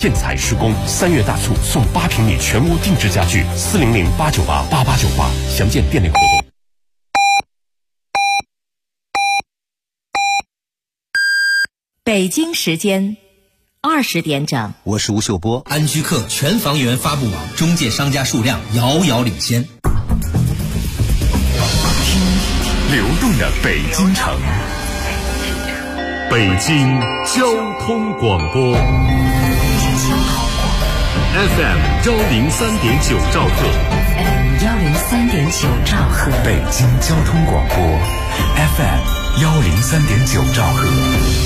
建材施工，3月大促送8平米全屋定制家具，400-898-8898，详见店内活动。 北京时间20点整， 我是吴秀波。 安居客全房源发布网中介商家数量遥遥领先。 听流动的北京城，北京交通广播 FM 103.9兆赫 103.9兆赫， 北京交通广播 FM 103.9兆赫。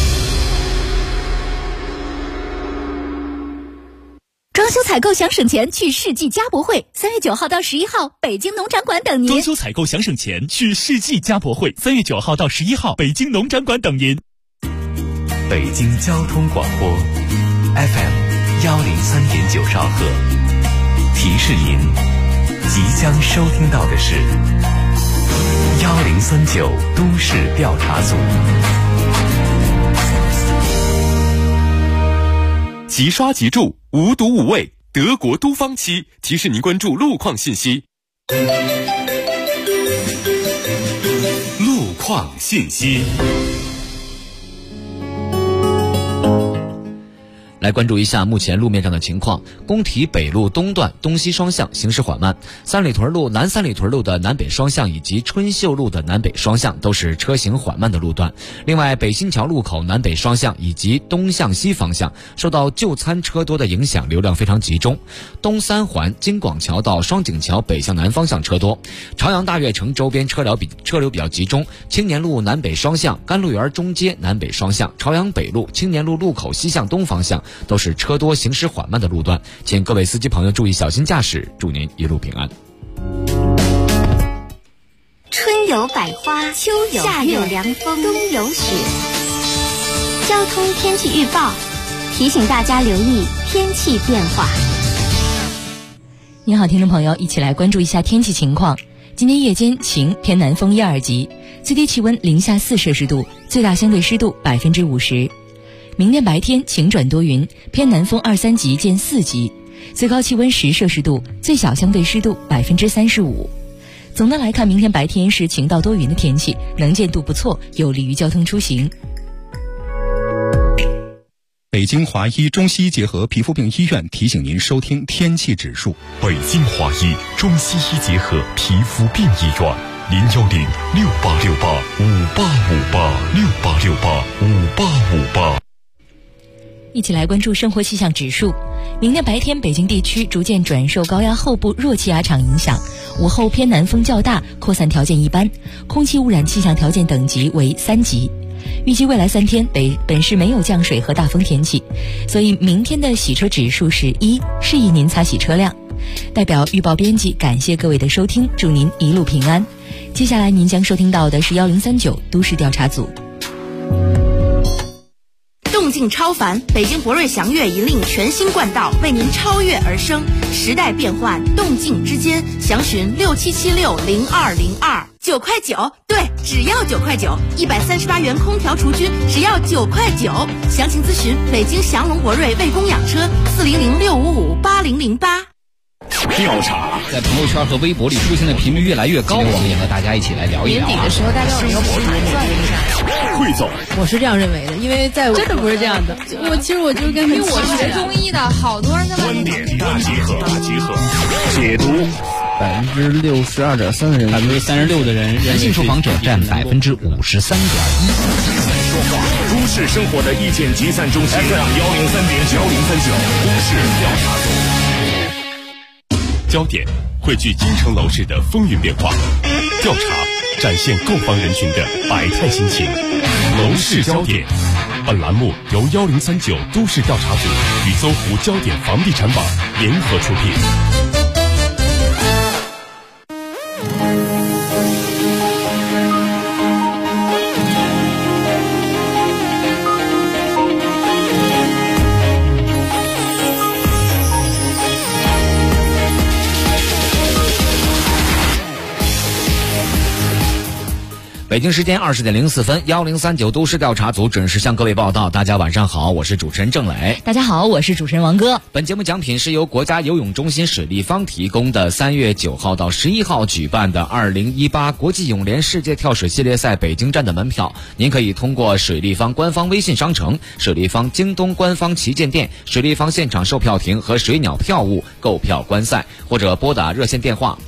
装修采购想省钱，去世纪家博会，3月9号到11号，北京农展馆等您。 装修采购想省钱，去世纪家博会，3月9号到11号，北京农展馆等您。 北京交通广播 FM 103.9兆赫，提示您即将收听到的是1039都市调查组。即刷即住，无毒无味，德国都芳漆提示您关注路况信息。路况信息。 来关注一下目前路面上的情况。工体北路东段东西双向行驶缓慢，三里屯路南三里屯路的南北双向以及春秀路的南北双向都是车行缓慢的路段。另外，北新桥路口南北双向以及东向西方向受到就餐车多的影响，流量非常集中。东三环京广桥到双井桥北向南方向车多。朝阳大悦城周边车流比较集中，青年路南北双向、甘露园中街南北双向、朝阳北路青年路路口西向东方向都是车多行驶缓慢的路段，请各位司机朋友注意小心驾驶，祝您一路平安。 春有百花，秋有夏有凉风，冬有雪。交通天气预报提醒大家留意天气变化。 你好，听众朋友，一起来关注一下天气情况。今天夜间晴，偏南风1、2级，最低气温零下4摄氏度，最大相对湿度50%。明天白天晴转多云，偏南风2、3级见4级，最高气温10摄氏度，最小相对湿度35%。总的来看，明天白天是晴到多云的天气，能见度不错，有利于交通出行。 北京华医中西医结合皮肤病医院提醒您收听天气指数。 北京华医中西医结合皮肤病医院，010-6868-5858，6868-5858。 一起来关注生活气象指数。明天白天，北京地区逐渐转受高压后部弱气压场影响，午后偏南风较大，扩散条件一般，空气污染气象条件等级为3级。预计未来3天本市没有降水和大风天气，所以明天的洗车指数是1，适宜您擦洗车辆。代表预报编辑感谢各位的收听，祝您一路平安。接下来您将收听到的是1039都市调查组。 动静超凡，北京博瑞祥悦引领全新冠道，为您超越而生。时代变幻，动静之间，详询67760202，9块9，对，只要9块9，138元空调除菌，只要9块9。详情咨询北京祥龙博瑞卫工养车，400-655-8008。 调查在朋友圈和微博里出现的频率越来越高，我们也和大家一起来聊一聊。 年底的时候，大概有人博主算了一下， 汇总， 我是这样认为的，因为在我真的不是这样的。其实我就是跟因为我学中医的，好多人在观点大集合，解读。 62.3%的人 ，36%的人， 男性受访者占53.1%。 说话，都市生活的意见集散中心 FM103.9都市调查组。 焦点汇聚京城楼市的风云变化，调查展现购房人群的百态心情。楼市焦点，本栏目由1039都市调查组与搜狐焦点房地产网联合出品。 北北京时间20点04分，1039都市调查组准时向各位报道。大家晚上好，我是主持人郑磊。 大家好，我是主持人王哥。 本节目奖品是由国家游泳中心水立方提供的3月9号到11号举办的2018国际泳联世界跳水系列赛北京站的门票。您可以通过水立方官方微信商城、水立方京东官方旗舰店、水立方现场售票亭和水鸟票务购票观赛，或者拨打热线电话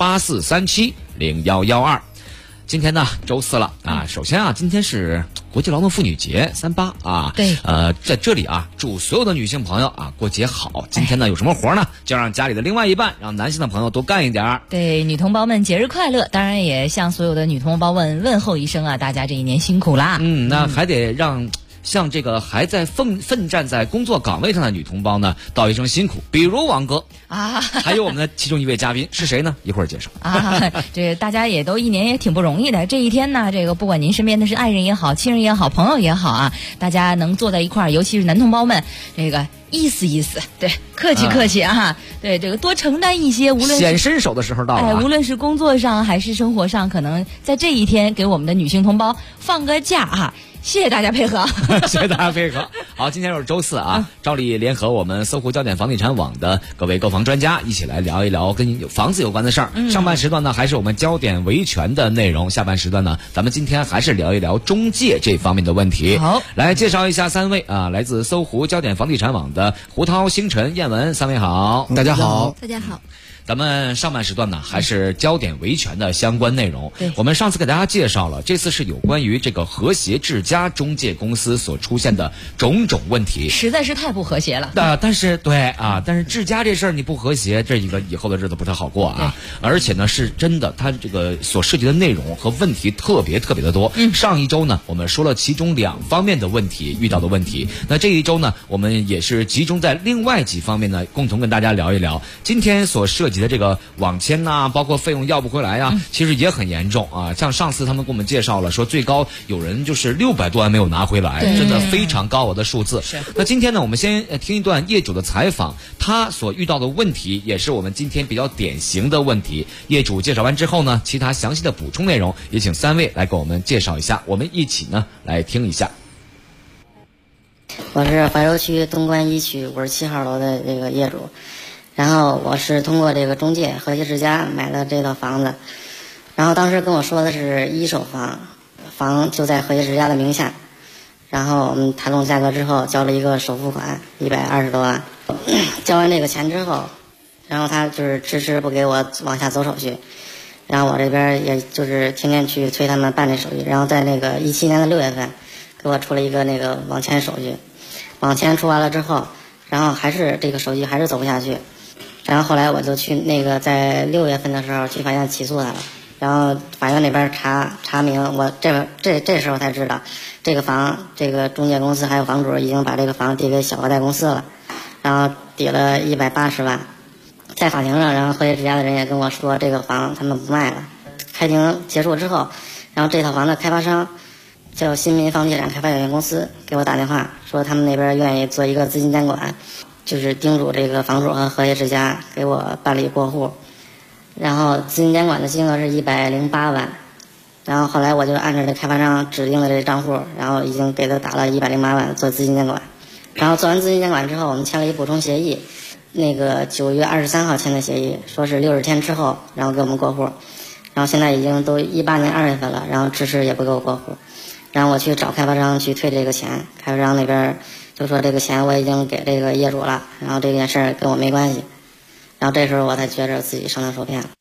84370112。今天呢，周四了啊。首先啊，今天是国际劳动妇女节38啊。 对。 在这里啊，祝所有的女性朋友啊过节好。今天呢，有什么活呢？就让家里的另外一半，让男性的朋友多干一点。 对，女同胞们节日快乐！当然也向所有的女同胞们问候一声啊，大家这一年辛苦啦。 那还得让像这个还在奋战在工作岗位上的女同胞呢，道一声辛苦。比如王哥啊， 还有我们的其中一位嘉宾是谁呢？一会儿介绍啊。这大家也都一年也挺不容易的，这一天呢，这个不管您身边的是爱人也好、亲人也好、朋友也好啊，大家能坐在一块儿，尤其是男同胞们，这个意思意思，对，客气客气啊，对，这个多承担一些，无论显身手的时候到了， 无论是工作上还是生活上，可能在这一天给我们的女性同胞放个假啊。谢谢大家配合， 谢谢大家配合。好，今天又是周四啊，照例联合我们搜狐焦点房地产网的各位购房专家一起来聊一聊跟房子有关的事儿。上半时段呢，还是我们焦点维权的内容；下半时段呢，咱们今天还是聊一聊中介这方面的问题。 好， 来介绍一下3位啊，来自搜狐焦点房地产网的胡涛、星辰、燕文，3位好， 大家好， 大家好。 咱们上半时段呢，还是焦点维权的相关内容。我们上次给大家介绍了，这次是有关于这个和谐之家中介公司所出现的种种问题， 实在是太不和谐了。 但是之家这事儿你不和谐，这一个以后的日子不太好过啊。而且呢，是真的，它这个所涉及的内容和问题特别的多。上一周呢，我们说了其中2方面的问题遇到的问题，那这一周呢，我们也是集中在另外几方面呢，共同跟大家聊一聊。今天所涉及的这个网签呐，包括费用要不回来呀，其实也很严重啊。像上次他们给我们介绍了，说最高有人就是600多万没有拿回来，真的非常高额的数字。那今天呢，我们先听一段业主的采访，他所遇到的问题也是我们今天比较典型的问题。业主介绍完之后呢，其他详细的补充内容也请3位来给我们介绍一下，我们一起呢来听一下。 我是怀柔区东关1区57号楼的这个业主。然后我是通过这个中介和谐之家买的这套房子，然后当时跟我说的是1手房，房就在和谐之家的名下，然后我们谈拢价格之后交了一个首付款120多万，交完这个钱之后，然后他就是迟迟不给我往下走手续，然后我这边也就是天天去催他们办这手续，然后在那个17年的6月份给我出了一个那个网签手续，网签出完了之后，然后还是这个手续还是走不下去。然后后来我就去那个在6月份的时候去法院起诉他了，然后法院那边查明我这时候才知道，这个房这个中介公司还有房主已经把这个房抵给小额贷公司了，然后抵了180万。在法庭上，然后和谐之家的人也跟我说这个房他们不卖了。开庭结束之后，然后这套房的开发商叫新民房地产开发有限公司给我打电话说他们那边愿意做一个资金监管，就是叮嘱这个房主和和谐之家给我办理过户，然后资金监管的金额是108万，然后后来我就按照这开发商指定的这账户，然后已经给他打了108万做资金监管，然后做完资金监管之后，我们签了一补充协议，那个9月23号签的协议，说是60天之后然后给我们过户，然后现在已经都18年2月份了，然后迟迟也不给我过户，然后我去找开发商去退这个钱，开发商那边就说这个钱我已经给这个业主了，然后这件事儿跟我没关系，然后这时候我才觉着自己上当受骗了。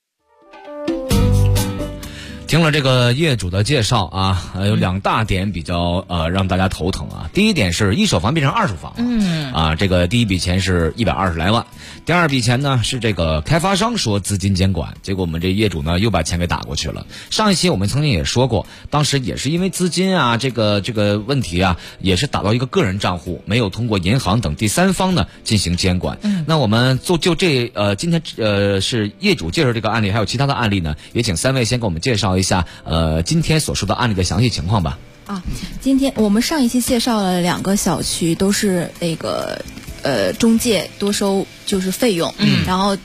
听了这个业主的介绍啊，有2大点比较让大家头疼啊。第一点是1手房变成2手房啊，这个第一笔钱是120来万，第二笔钱呢是这个开发商说资金监管，结果我们这业主呢又把钱给打过去了。上一期我们曾经也说过，当时也是因为资金啊这个问题啊，也是打到一个个人账户，没有通过银行等第三方呢进行监管。那我们就今天是业主介绍这个案例，还有其他的案例呢，也请3位先给我们介绍一下今天所说的案例的详细情况吧。 今天我们上一期介绍了2个小区，都是那个中介多收就是费用，然后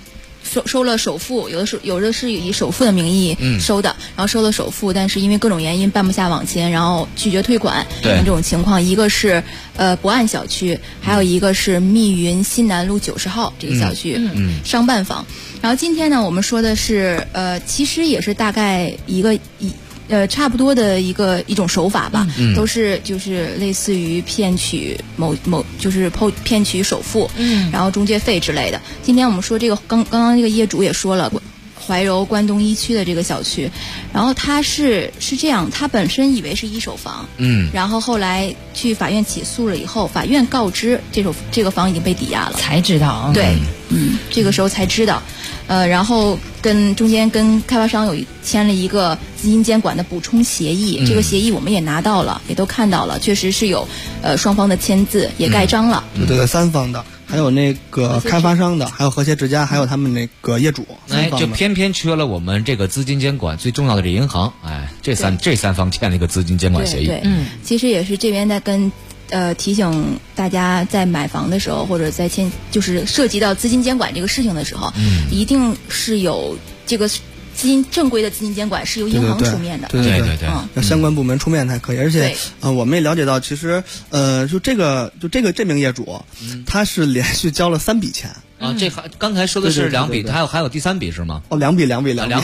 收了首付，有的是以首付的名义收的，然后收了首付，但是因为各种原因办不下网签，然后拒绝退款，这种情况，一个是博爱小区，还有一个是密云新南路90号这个小区商办房。然后今天呢，我们说的是其实也是大概差不多的一种手法吧，都是就是类似于骗取就是骗取首付，然后中介费之类的。今天我们说这个刚刚这个业主也说了，怀柔关东1区的这个小区，然后他是这样，他本身以为是一手房，然后后来去法院起诉了以后，法院告知这个房已经被抵押了， 才知道， 对，这个时候才知道。然后中间跟开发商签了一个资金监管的补充协议，这个协议我们也拿到了，也都看到了，确实是有双方的签字，也盖章了。 对，三方的，还有那个开发商的，还有和谐之家，还有他们那个业主。 就偏偏缺了我们这个资金监管最重要的这银行，这三方签了一个资金监管协议。 对，其实也是这边在跟。提醒大家在买房的时候，或者在就是涉及到资金监管这个事情的时候，一定是有这个正规的资金监管是由银行出面的， 对，要相关部门出面才可以。而且我们也了解到，其实这名业主，他是连续交了3笔钱。 这刚才说的是2笔，还有第3笔是吗？ 两笔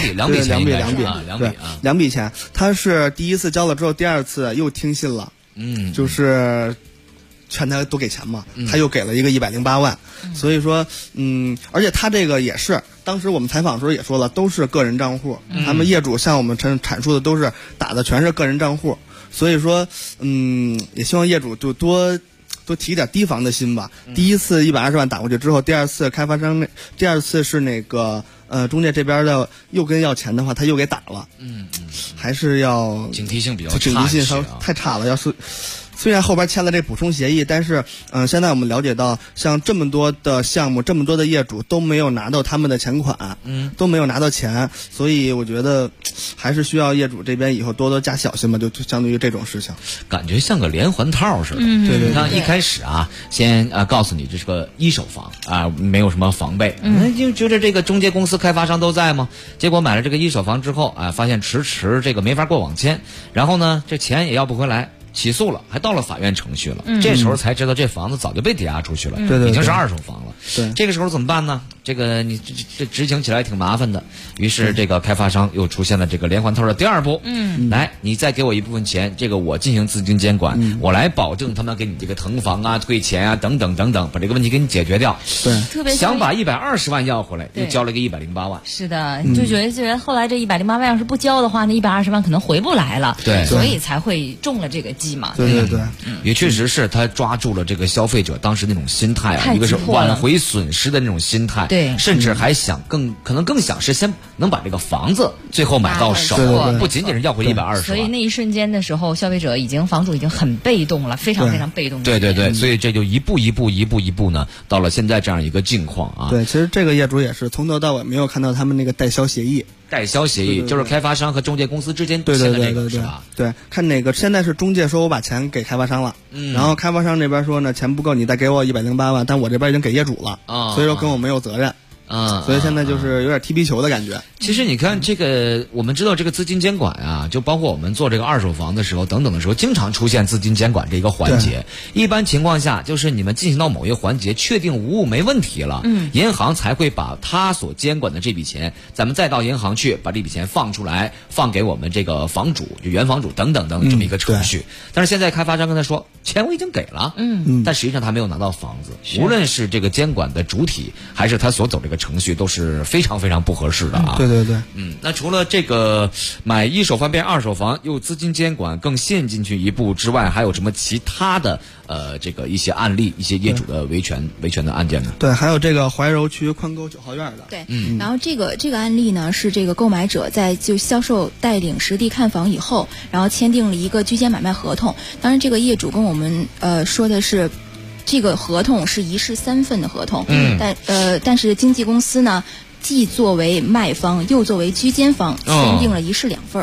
钱，他是第一次交了之后，第二次又听信了。就是劝他多给钱嘛，他又给了一个108万，所以说，而且他这个也是，当时我们采访的时候也说了，都是个人账户，他们业主向我们阐述的都是打的全是个人账户，所以说，也希望业主就多提点提防的心吧。第一次120万打过去之后，第二次是那个中介这边的又跟要钱的话，他又给打了，还是要警惕性比较差， 警惕性太差了。要是虽然后边签了这补充协议，但是现在我们了解到，像这么多的项目，这么多的业主都没有拿到他们的钱款，都没有拿到钱，所以我觉得还是需要业主这边以后多加小心吧，就相对于这种事情， 感觉像个连环套似的。对，你看一开始先告诉你这是个一手房没有什么防备，就觉得这个中介公司、开发商都在吗？结果买了这个一手房之后发现迟这个没法过网签，然后呢这钱也要不回来。起诉了，还到了法院程序了，这时候才知道这房子早就被抵押出去了，已经是2手房了。 对， 这个时候怎么办呢？这个你这执行起来挺麻烦的，于是这个开发商又出现了这个连环套的第2步。来，你再给我一部分钱，这个我进行资金监管，我来保证他们给你这个腾房退钱等等，把这个问题给你解决掉。 对， 特别想把120万要回来，又交了个108万。 是的，就觉得后来这108万要是不交的话，那120万可能回不来了。 对， 所以才会中了这个计嘛。 对， 也确实是他抓住了这个消费者当时那种心态一个是挽回损失的那种心态， 对， 甚至还想可能更想是先能把这个房子最后买到手，不仅仅是要回120万。 所以那一瞬间的时候，消费者房主已经很被动了，非常非常被动。 对，所以这就一步呢，到了现在这样一个境况啊。 对，其实这个业主也是从头到尾没有看到他们那个代销协议。 就是开发商和中介公司之间签的这个是吧？ 对，看哪个现在是中介说我把钱给开发商了，然后开发商这边说呢钱不够，你再给我108万，但我这边已经给业主了，所以说跟我没有责任。所以现在就是有点踢皮球的感觉。 其实你看这个，我们知道这个资金监管就包括我们做这个2手房的时候等等的时候，经常出现资金监管这一个环节。一般情况下，就是你们进行到某一个环节，确定无误没问题了，银行才会把他所监管的这笔钱，咱们再到银行去把这笔钱放出来，放给我们这个房主，就原房主等等这么一个程序。但是现在开发商跟他说，钱我已经给了，但实际上他没有拿到房子。无论是这个监管的主体，还是他所走这个程序，都是非常非常不合适的啊。 对。 那除了这个买一手房变2手房又资金监管更陷进去一步之外，还有什么其他的这个一些案例，一些业主的维权的案件呢？ 对，还有这个怀柔区宽沟9号院的。 对，然后这个案例呢是这个购买者在就销售带领实地看房以后，然后签订了一个居间买卖合同。当然，这个业主跟我们说的是。这个合同是1式3份的合同，但是经纪公司呢，既作为卖方又作为居间方，签订了1式2份。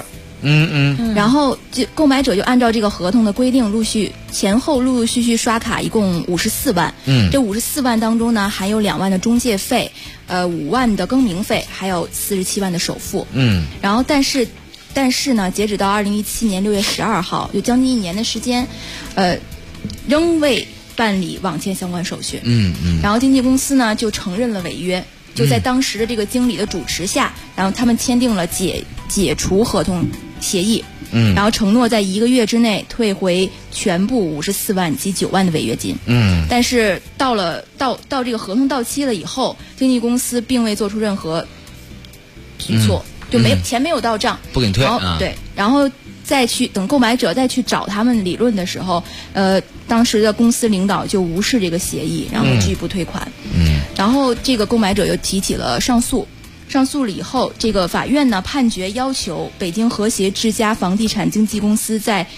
然后购买者就按照这个合同的规定，前后陆陆续续刷卡，一共54万。这54万当中呢，含有2万的中介费，5万的更名费，还有47万的首付。然后但是呢，截止到2017年6月12号，有将近1年的时间，仍未办理网签相关手续。然后经纪公司呢就承认了违约，就在当时的这个经理的主持下，然后他们签订了解除合同协议。然后承诺在1个月之内退回全部54万及9万的违约金。但是到这个合同到期了以后，经纪公司并未做出任何举措，就钱没有到账， 不给你退。 对，然后等购买者再去找他们理论的时候，当时的公司领导就无视这个协议，然后拒不退款。然后这个购买者又提起了上诉。上诉了以后，这个法院呢判决要求北京和谐之家房地产经纪公司在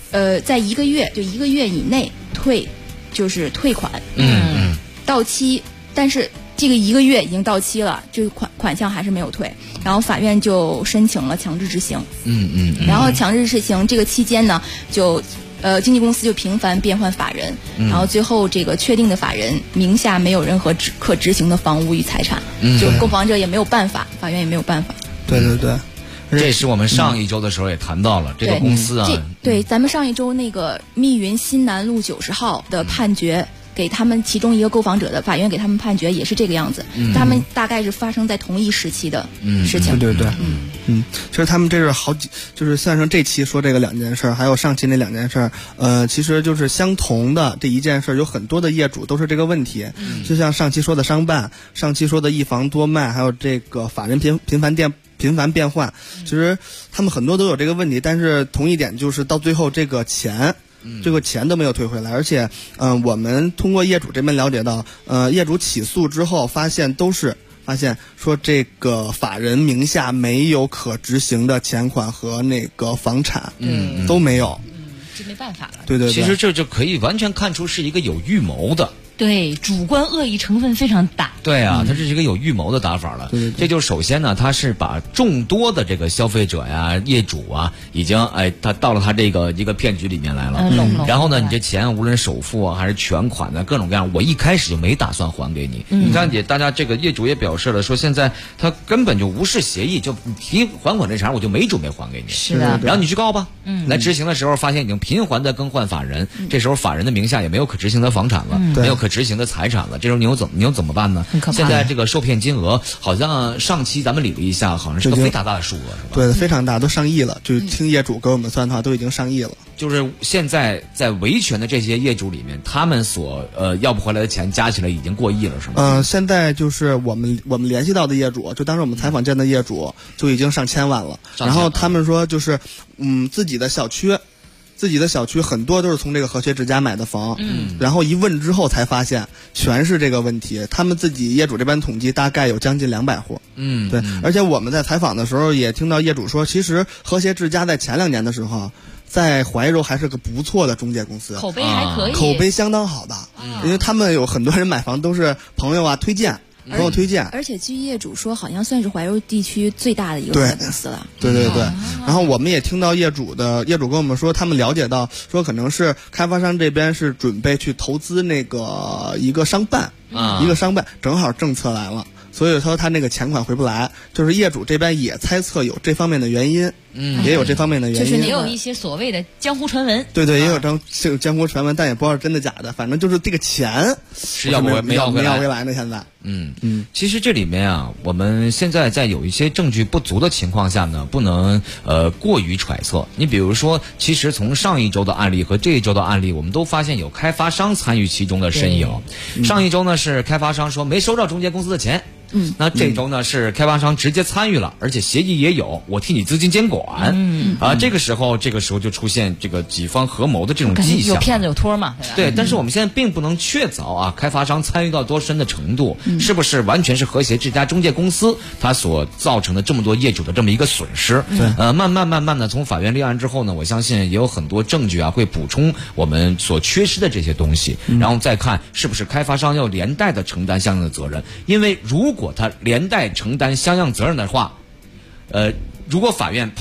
1个月以内退款。到期，但是这个1个月已经到期了，这个款项还是没有退，然后法院就申请了强制执行。然后强制执行这个期间呢，经纪公司就频繁变换法人，然后最后这个确定的法人名下没有任何可执行的房屋与财产，就购房者也没有办法，法院也没有办法。 对对对， 这是我们上一周的时候也谈到了，这个公司啊， 对，咱们上一周那个密云新南路90号的判决。给他们其中一个购房者的法院给他们判决也是这个样子，他们大概是发生在同一时期的事情。 对对对，其实他们这是就是算上这期说这个2件事，还有上期那2件事，其实就是相同的这一件事，有很多的业主都是这个问题。就像上期说的商办，上期说的一房多卖，还有这个法人频繁变换，其实他们很多都有这个问题，但是同一点就是到最后这个钱都没有退回来，而且我们通过业主这边了解到，业主起诉之后发现说这个法人名下没有可执行的钱款和那个房产，都没有， 这没办法了。 对对对， 其实这就可以完全看出是一个有预谋的。 对，主观恶意成分非常大。 对啊，它这是一个有预谋的打法了。这就首先呢，他是把众多的这个消费者呀、业主啊，已经他到了他这个一个骗局里面来了。然后呢，你这钱无论首付啊还是全款的各种各样，我一开始就没打算还给你。你看大家这个业主也表示了，说现在他根本就无视协议，就提还款这茬我就没准备还给你。 是的。 然后你去告吧。来执行的时候发现已经频繁的更换法人，这时候法人的名下也没有可执行的房产了，没有可执行的财产了，这时候你又怎么办呢？现在这个受骗金额好像上期咱们理了一下，好像是个非常大的数额，是吧？ 对，非常大，都上亿了。就是听业主给我们算的话，都已经上亿了。 就是现在在维权的这些业主里面，他们所要不回来的钱加起来已经过亿了，是吗？ 现在就是我们联系到的业主，就当时我们采访见的业主就已经上千万了。然后他们说就是自己的小区很多都是从这个和谐之家买的房，然后一问之后才发现全是这个问题。他们自己业主这边统计大概有将近200户，对。而且我们在采访的时候也听到业主说，其实和谐之家在前2年的时候，在怀柔还是个不错的中介公司， 口碑还可以， 口碑相当好的，因为他们有很多人买房都是朋友推荐。 而且据业主说，好像算是怀柔地区最大的一个中介公司了。 对。然后我们也听到业主跟我们说，他们了解到说可能是开发商这边是准备去投资那个一个商办，正好政策来了，所以说他那个钱款回不来，就是业主这边也猜测有这方面的原因。也有这方面的原因， 就是也有一些所谓的江湖传闻。 对，也有江湖传闻，但也不知道是真的假的。反正就是这个钱是没要回来呢。现在， 其实这里面啊，我们现在在有一些证据不足的情况下呢，不能过于揣测。你比如说，其实从上一周的案例和这一周的案例，我们都发现有开发商参与其中的身影。上一周呢是开发商说没收到中介公司的钱。那这周呢是开发商直接参与了，而且协议也有，我替你资金监管。这个时候就出现这个几方合谋的这种迹象， 有骗子有托嘛？ 对，但是我们现在并不能确凿啊，开发商参与到多深的程度，是不是完全是和谐之家中介公司它所造成的这么多业主的这么一个损失？慢慢的从法院立案之后呢，我相信也有很多证据啊会补充我们所缺失的这些东西，然后再看是不是开发商要连带的承担相应的责任，因为如果他连带承担相应责任的话，如果法院判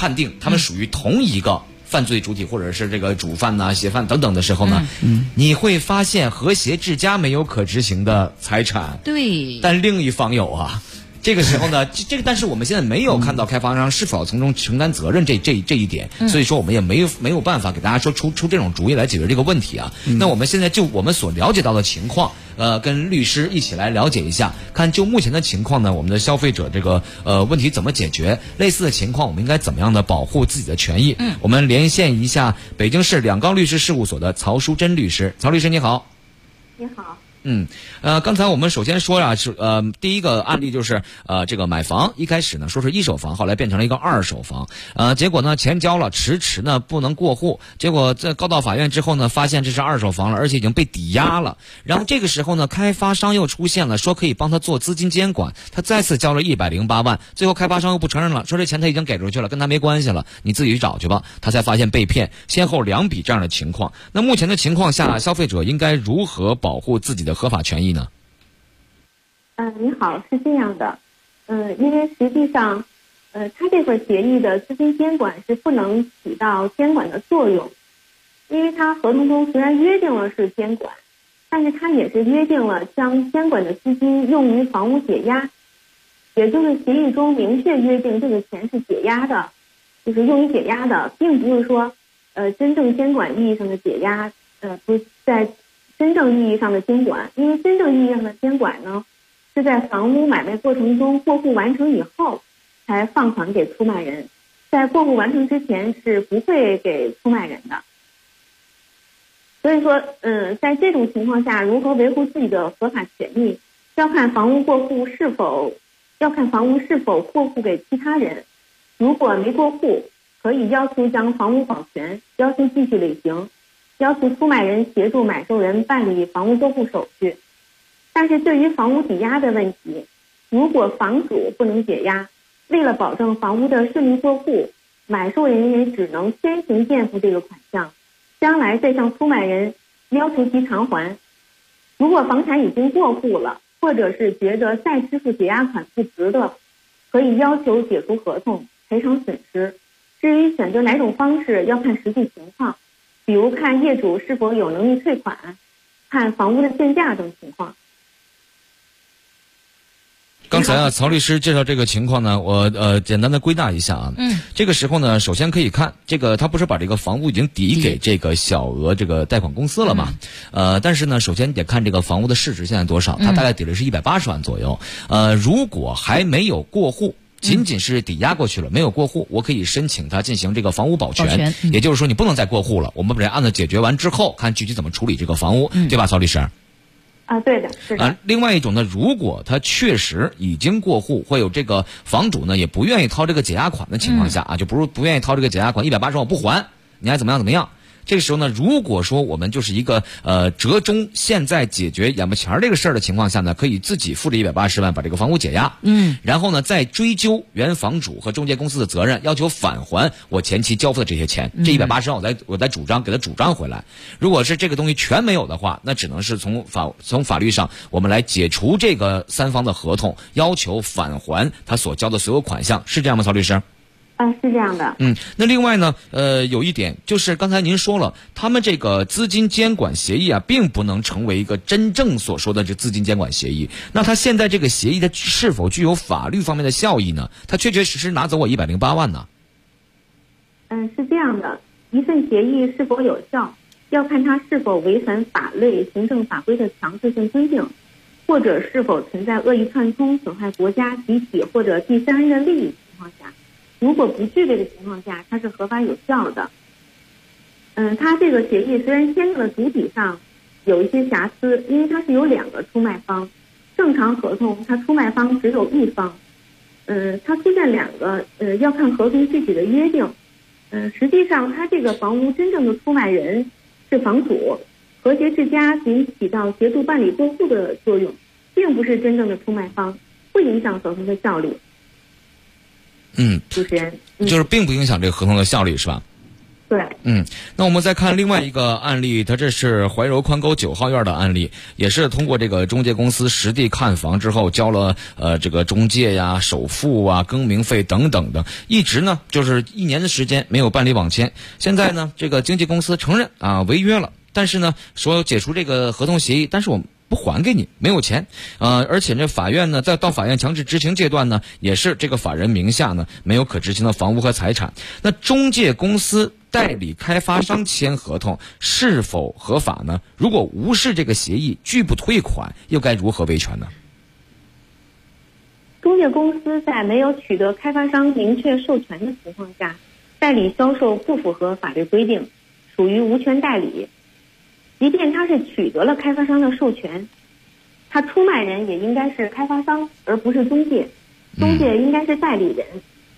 判定他们属于同一个犯罪主体，或者是这个主犯呐、协犯等等的时候呢，你会发现和谐之家没有可执行的财产， 对， 但另一方有啊。这个时候呢，但是我们现在没有看到开发商是否从中承担责任这一点，所以说我们也没有办法给大家说出这种主意来解决这个问题啊。那我们现在就我们所了解到的情况，跟律师一起来了解一下，看就目前的情况呢，我们的消费者这个问题怎么解决？类似的情况，我们应该怎么样的保护自己的权益？我们连线一下北京市两钢律师事务所的曹淑珍律师。曹律师你好。 你好。 刚才我们首先说呀，是第一个案例就是这个买房一开始呢说是一手房，后来变成了一个二手房，结果呢钱交了，迟呢不能过户，结果在告到法院之后呢，发现这是二手房了，而且已经被抵押了。然后这个时候呢，开发商又出现了，说可以帮他做资金监管，他再次交了108万，最后开发商又不承认了，说这钱他已经给出去了，跟他没关系了，你自己去找去吧。他才发现被骗，先后2笔这样的情况。那目前的情况下，消费者应该如何保护自己的合法权益呢？ 你好，是这样的，因为实际上，他这份协议的资金监管是不能起到监管的作用，因为他合同中虽然约定了是监管，但是他也是约定了将监管的资金用于房屋解押，也就是协议中明确约定这个钱是解押的，就是用于解押的，并不是说，真正监管意义上的解押，不是在真正意义上的监管，因为真正意义上的监管呢，是在房屋买卖过程中过户完成以后才放款给出卖人，在过户完成之前是不会给出卖人的。所以说，在这种情况下，如何维护自己的合法权益，要看房屋是否过户给其他人。如果没过户，可以要求将房屋保全，要求继续履行，要求出卖人协助买受人办理房屋过户手续。但是对于房屋抵押的问题，如果房主不能解押，为了保证房屋的顺利过户，买受人也只能先行垫付这个款项，将来再向出卖人要求其偿还。如果房产已经过户了，或者是觉得再支付解押款不值得，可以要求解除合同，赔偿损失。至于选择哪种方式，要看实际情况，比如看业主是否有能力退款，看房屋的现价等情况。 刚才曹律师介绍这个情况呢，我简单的归纳一下啊。这个时候呢，首先可以看这个，他不是把这个房屋已经抵给这个小额这个贷款公司了嘛？但是呢，首先得看这个房屋的市值现在多少，他大概抵的是180万左右。如果还没有过户，仅仅是抵押过去了，没有过户，我可以申请他进行这个房屋保全。也就是说，你不能再过户了，我们把这案子解决完之后，看具体怎么处理这个房屋，对吧，曹律师？ 对的，是的。 另外一种呢，如果他确实已经过户，会有这个房主呢也不愿意掏这个解押款的情况下就不愿意掏这个解押款180万我不还，你还怎么样？这个时候呢，如果说我们就是一个折中现在解决眼巴前这个事儿的情况下呢，可以自己付着180万把这个房屋解押，然后呢再追究原房主和中介公司的责任，要求返还我前期交付的这些钱，这180万我再主张给他主张回来。如果是这个东西全没有的话，那只能是从法律上我们来解除这个三方的合同，要求返还他所交的所有款项，是这样吗，曹律师？ 是这样的。 那另外呢，有一点就是刚才您说了，他们这个资金监管协议并不能成为一个真正所说的这资金监管协议。那他现在这个协议，它是否具有法律方面的效益呢？他确确实实拿走我108万呢？ 是这样的，一份协议是否有效，要看它是否违反法律、行政法规的强制性规定，或者是否存在恶意串通、损害国家、集体或者第三人的利益情况下。如果不具备的情况下，它是合法有效的。它这个协议虽然签订的主体上有一些瑕疵，因为它是有2个出卖方，正常合同它出卖方只有一方，它出现2个，要看合同具体的约定。实际上它这个房屋真正的出卖人是房主，和谐之家仅起到协助办理过户的作用，并不是真正的出卖方，不影响合同的效力。主持人， 就是并不影响这个合同的效力，是吧？ 对。 那我们再看另外一个案例，它这是怀柔宽沟9号院的案例，也是通过这个中介公司实地看房之后，交了这个中介呀、首付啊、更名费等等的，一直呢就是1年的时间没有办理网签。现在呢，这个经纪公司承认违约了，但是呢说解除这个合同协议，但是我们不还给你，没有钱，而且这法院呢，在到法院强制执行阶段呢，也是这个法人名下呢没有可执行的房屋和财产。那中介公司代理开发商签合同是否合法呢？如果无视这个协议，拒不退款，又该如何维权呢？ 中介公司在没有取得开发商明确授权的情况下，代理销售不符合法律规定，属于无权代理。即便他是取得了开发商的授权，他出卖人也应该是开发商，而不是中介，中介应该是代理人。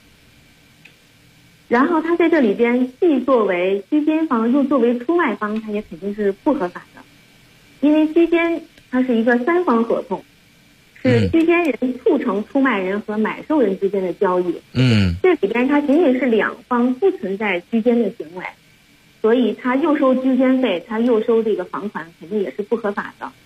然后他在这里边既作为居间方又作为出卖方，他也肯定是不合法的，因为居间它是一个3方合同，是居间人促成出卖人和买受人之间的交易。这里边它仅仅是2方不存在居间的行为，所以他又收居间费，他又收这个房款，肯定也是不合法的。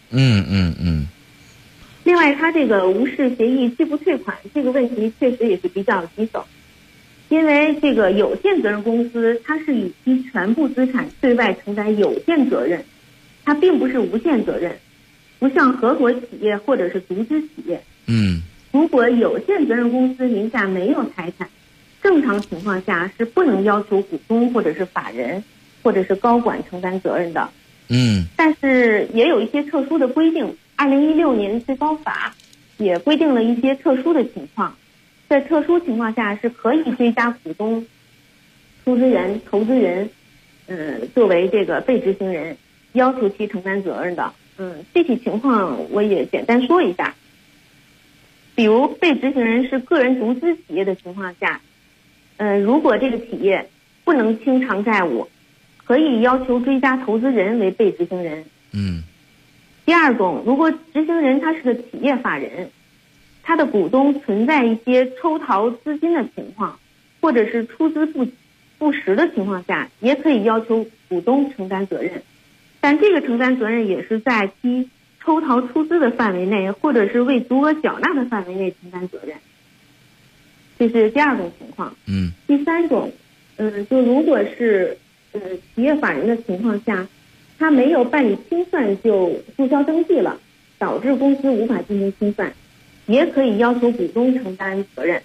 另外，他这个无视协议拒不退款这个问题确实也是比较棘手，因为这个有限责任公司它是以其全部资产对外承担有限责任，它并不是无限责任，不像合伙企业或者是独资企业。如果有限责任公司名下没有财产，正常情况下是不能要求股东或者是法人或者是高管承担责任的。但是也有一些特殊的规定，2016年最高法也规定了一些特殊的情况，在特殊情况下是可以追加股东、出资人、投资人，作为这个被执行人，要求其承担责任的。具体情况我也简单说一下。比如被执行人是个人独资企业的情况下，如果这个企业不能清偿债务，可以要求追加投资人为被执行人。第二种，如果执行人他是个企业法人，他的股东存在一些抽逃资金的情况，或者是出资不实的情况下，也可以要求股东承担责任，但这个承担责任也是在其抽逃出资的范围内，或者是未足额缴纳的范围内承担责任。这是第二种情况。第三种，就如果是企业法人的情况下，他没有办理清算就注销登记了，导致公司无法进行清算，也可以要求股东承担责任。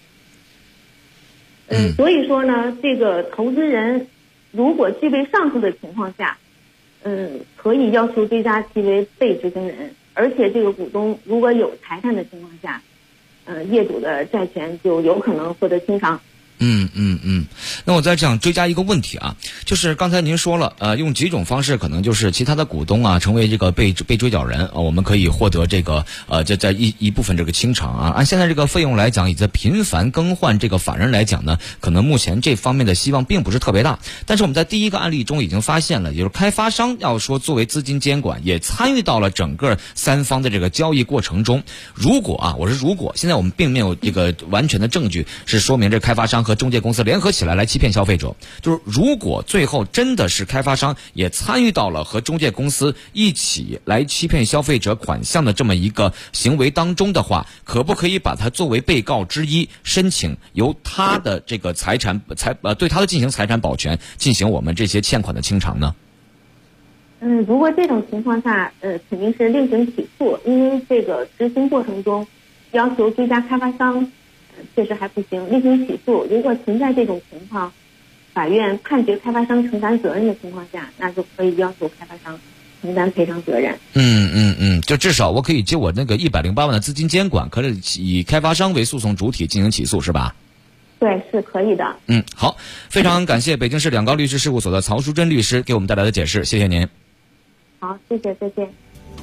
所以说呢，这个投资人如果具备上述的情况下，可以要求追加其为被执行人，而且这个股东如果有财产的情况下，业主的债权就有可能获得清偿。 那我再这样追加一个问题啊，就是刚才您说了，用几种方式，可能就是其他的股东啊成为这个被追缴人我们可以获得这个在一部分这个清偿啊。按现在这个费用来讲，以及频繁更换这个法人来讲呢，可能目前这方面的希望并不是特别大。但是我们在第一个案例中已经发现了，也就是开发商要说作为资金监管，也参与到了整个3方的这个交易过程中。如果现在我们并没有这个完全的证据是说明这开发商和中介公司联合起来欺骗消费者，就是如果最后真的是开发商也参与到了和中介公司一起来欺骗消费者款项的这么一个行为当中的话，可不可以把它作为被告之一，申请由他的这个对他的进行财产保全，进行我们这些欠款的清偿呢？ 如果这种情况下，肯定是另行起诉，因为这个执行过程中要求追加开发商确实还不行，另行起诉。如果存在这种情况，法院判决开发商承担责任的情况下，那就可以要求开发商承担赔偿责任。 就至少我可以就我那个108万的资金监管，可以以开发商为诉讼主体进行起诉，是吧？ 对，是可以的。 好，非常感谢北京市两高律师事务所的曹淑珍律师给我们带来的解释，谢谢您。 好，谢谢，再见。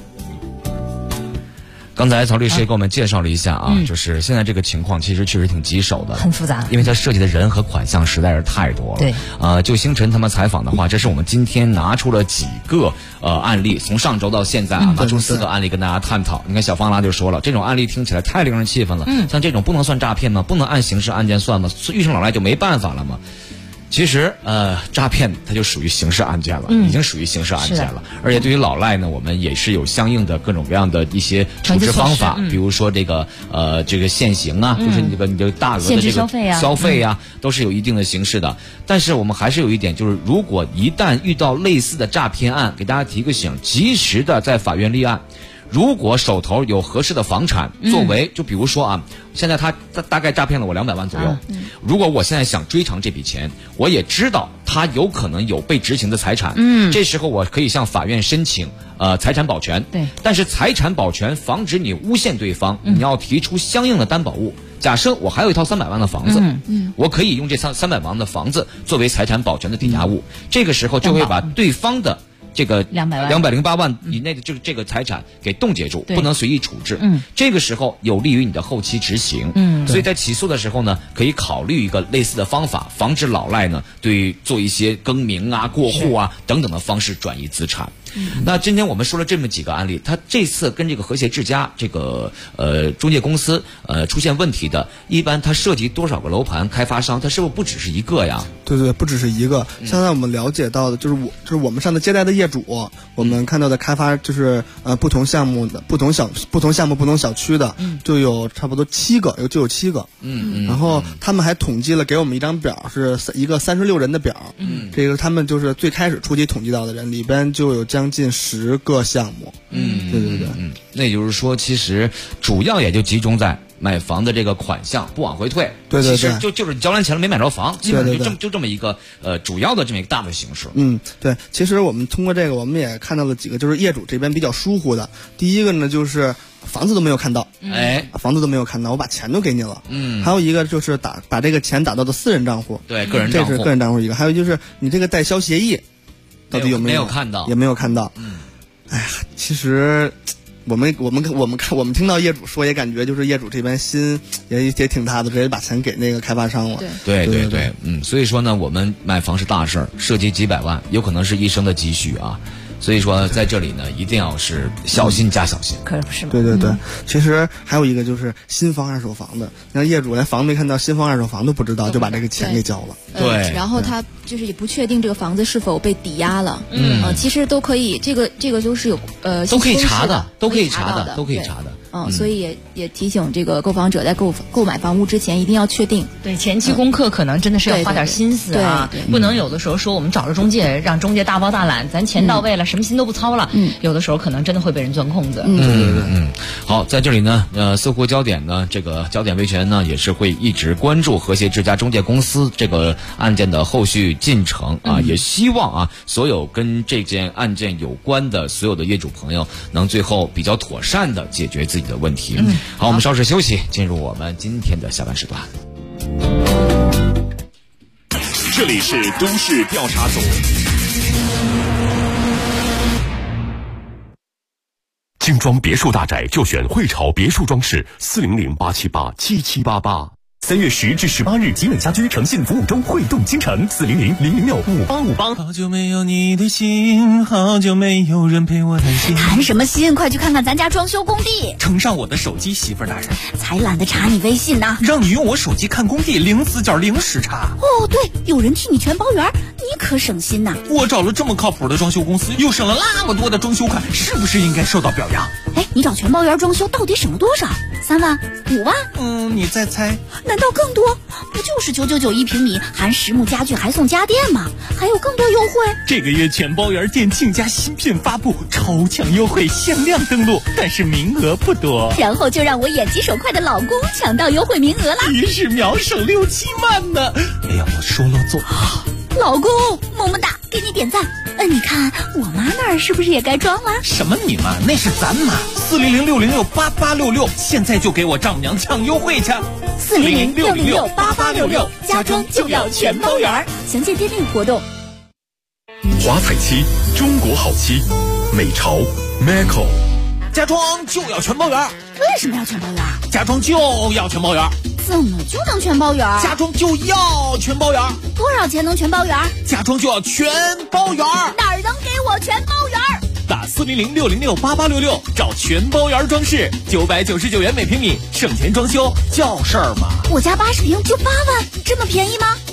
刚才曹律师也给我们介绍了一下就是现在这个情况其实确实挺棘手的， 很复杂， 因为它涉及的人和款项实在是太多了。 对， 就星辰他们采访的话，这是我们今天拿出了几个案例，从上周到现在拿出4个案例跟大家探讨。你看小方拉就说了，这种案例听起来太令人气愤了。像这种不能算诈骗吗？不能按刑事案件算吗？遇上老赖就没办法了吗？ 其实诈骗它就属于刑事案件了，已经属于刑事案件了。而且对于老赖呢，我们也是有相应的各种各样的一些处置方法，比如说这个限行啊，就是你这个大额的这个消费啊，都是有一定的形式的。但是我们还是有一点，就是如果一旦遇到类似的诈骗案，给大家提个醒，及时的在法院立案。如果手头有合适的房产作为，就比如说啊，现在他大概诈骗了我200万左右，如果我现在想追偿这笔钱，我也知道他有可能有被执行的财产，这时候我可以向法院申请财产保全。对，但是财产保全防止你诬陷对方，你要提出相应的担保物。假设我还有一套300万的房子，我可以用这300万的房子作为财产保全的抵押物，这个时候就会把对方的这个208万以内的这个财产给冻结住，不能随意处置。这个时候有利于你的后期执行。所以在起诉的时候呢，可以考虑一个类似的方法，防止老赖呢对做一些更名啊、过户啊等等的方式转移资产。那今天我们说了这么几个案例，他这次跟这个和谐之家这个中介公司出现问题的，一般它涉及多少个楼盘开发商？它是不是不只是一个呀？ 对，不只是一个。现在我们了解到的就是我们上次接待的业主，我们看到的开发就是不同项目的不同项目不同小区的，就有差不多7个，就有7个。然后他们还统计了，给我们一张表，是一个36人的表。这个他们就是最开始初级统计到的人里边就有将近10个项目。对。 那也就是说，其实主要也就集中在买房的这个款项不往回退。对，其实就是你交完钱了没买着房，基本上就这么一个主要的这么一个大的形式。 对。其实我们通过这个，我们也看到了几个，就是业主这边比较疏忽的。第一个呢，就是房子都没有看到，房子都没有看到，我把钱都给你了。还有一个就是把这个钱打到的私人账户， 对，个人账户， 这是个人账户一个。还有就是你这个代销协议到底有没有看到？ 也没有看到。哎呀，其实我们听到业主说，也感觉就是业主这边心也挺大的，直接把钱给那个开发商了。 对，所以说呢，我们买房是大事儿，涉及几百万，有可能是一生的积蓄啊。所以说在这里呢，一定要是小心加小心。 可不是吗？ 对。其实还有一个就是新房二手房的，让业主连房没看到，新房二手房都不知道，就把这个钱给交了。 对。 然后他就是也不确定这个房子是否被抵押了。其实都可以，这个都是有都可以查的， 都可以查的。所以也提醒这个购房者在购买房屋之前一定要确定。 对，前期功课可能真的是要花点心思啊，不能有的时候说我们找着中介，让中介大包大揽，咱钱到位了，什么心都不操了。有的时候可能真的会被人钻空子。 好，在这里呢，搜狐焦点呢，这个焦点维权呢，也是会一直关注和谐之家中介公司这个案件的后续进程啊，也希望啊，所有跟这件案件有关的所有的业主朋友，能最后比较妥善的解决自己的问题。好，我们稍事休息，进入我们今天的下半时段。 这里是都市调查组。 精装别墅大宅就选汇潮别墅装饰，400-878-7788。3月10至18日，吉美家居诚信服务中，汇动倾城，400-006-5858。 好久没有你的心，好久没有人陪我谈心。 谈什么心？快去看看咱家装修工地。 呈上我的手机，媳妇儿大人。 才懒得查你微信呢。 让你用我手机看工地，零死角零时差。 哦，对，有人替你全包圆，你可省心呐。 我找了这么靠谱的装修公司，又省了那么多的装修款，是不是应该受到表扬？ 哎，你找全包圆装修到底省了多少？3万、5万？ 你再猜。 难道更多？不就是999一平米，含实木家具还送家电吗？还有更多优惠。 这个月全包圆店庆家新品发布，超强优惠，限量登录，但是名额不多。 然后就让我眼疾手快的老公抢到优惠名额了， 于是秒省6-7万呢。哎呀，我说了做。 老公，么么哒，给你点赞。你看我妈那儿是不是也该装了？ 什么你妈？那是咱妈。400-606-8866，现在就给我丈母娘抢优惠去。 400-606-8866，家装就要全包圆。详见店内活动。 华彩漆，中国好漆，美潮 Maco。 家装就要全包圆。 为什么要全包圆？ 家装就要全包圆。 怎么就能全包圆？ 家装就要全包圆。 多少钱能全包圆？ 家装就要全包圆。 哪儿能给我全包圆？ 打400-606-8866，找全包圆装饰，999元每平米，省钱装修叫事儿吗？ 我家80平就8万，这么便宜吗？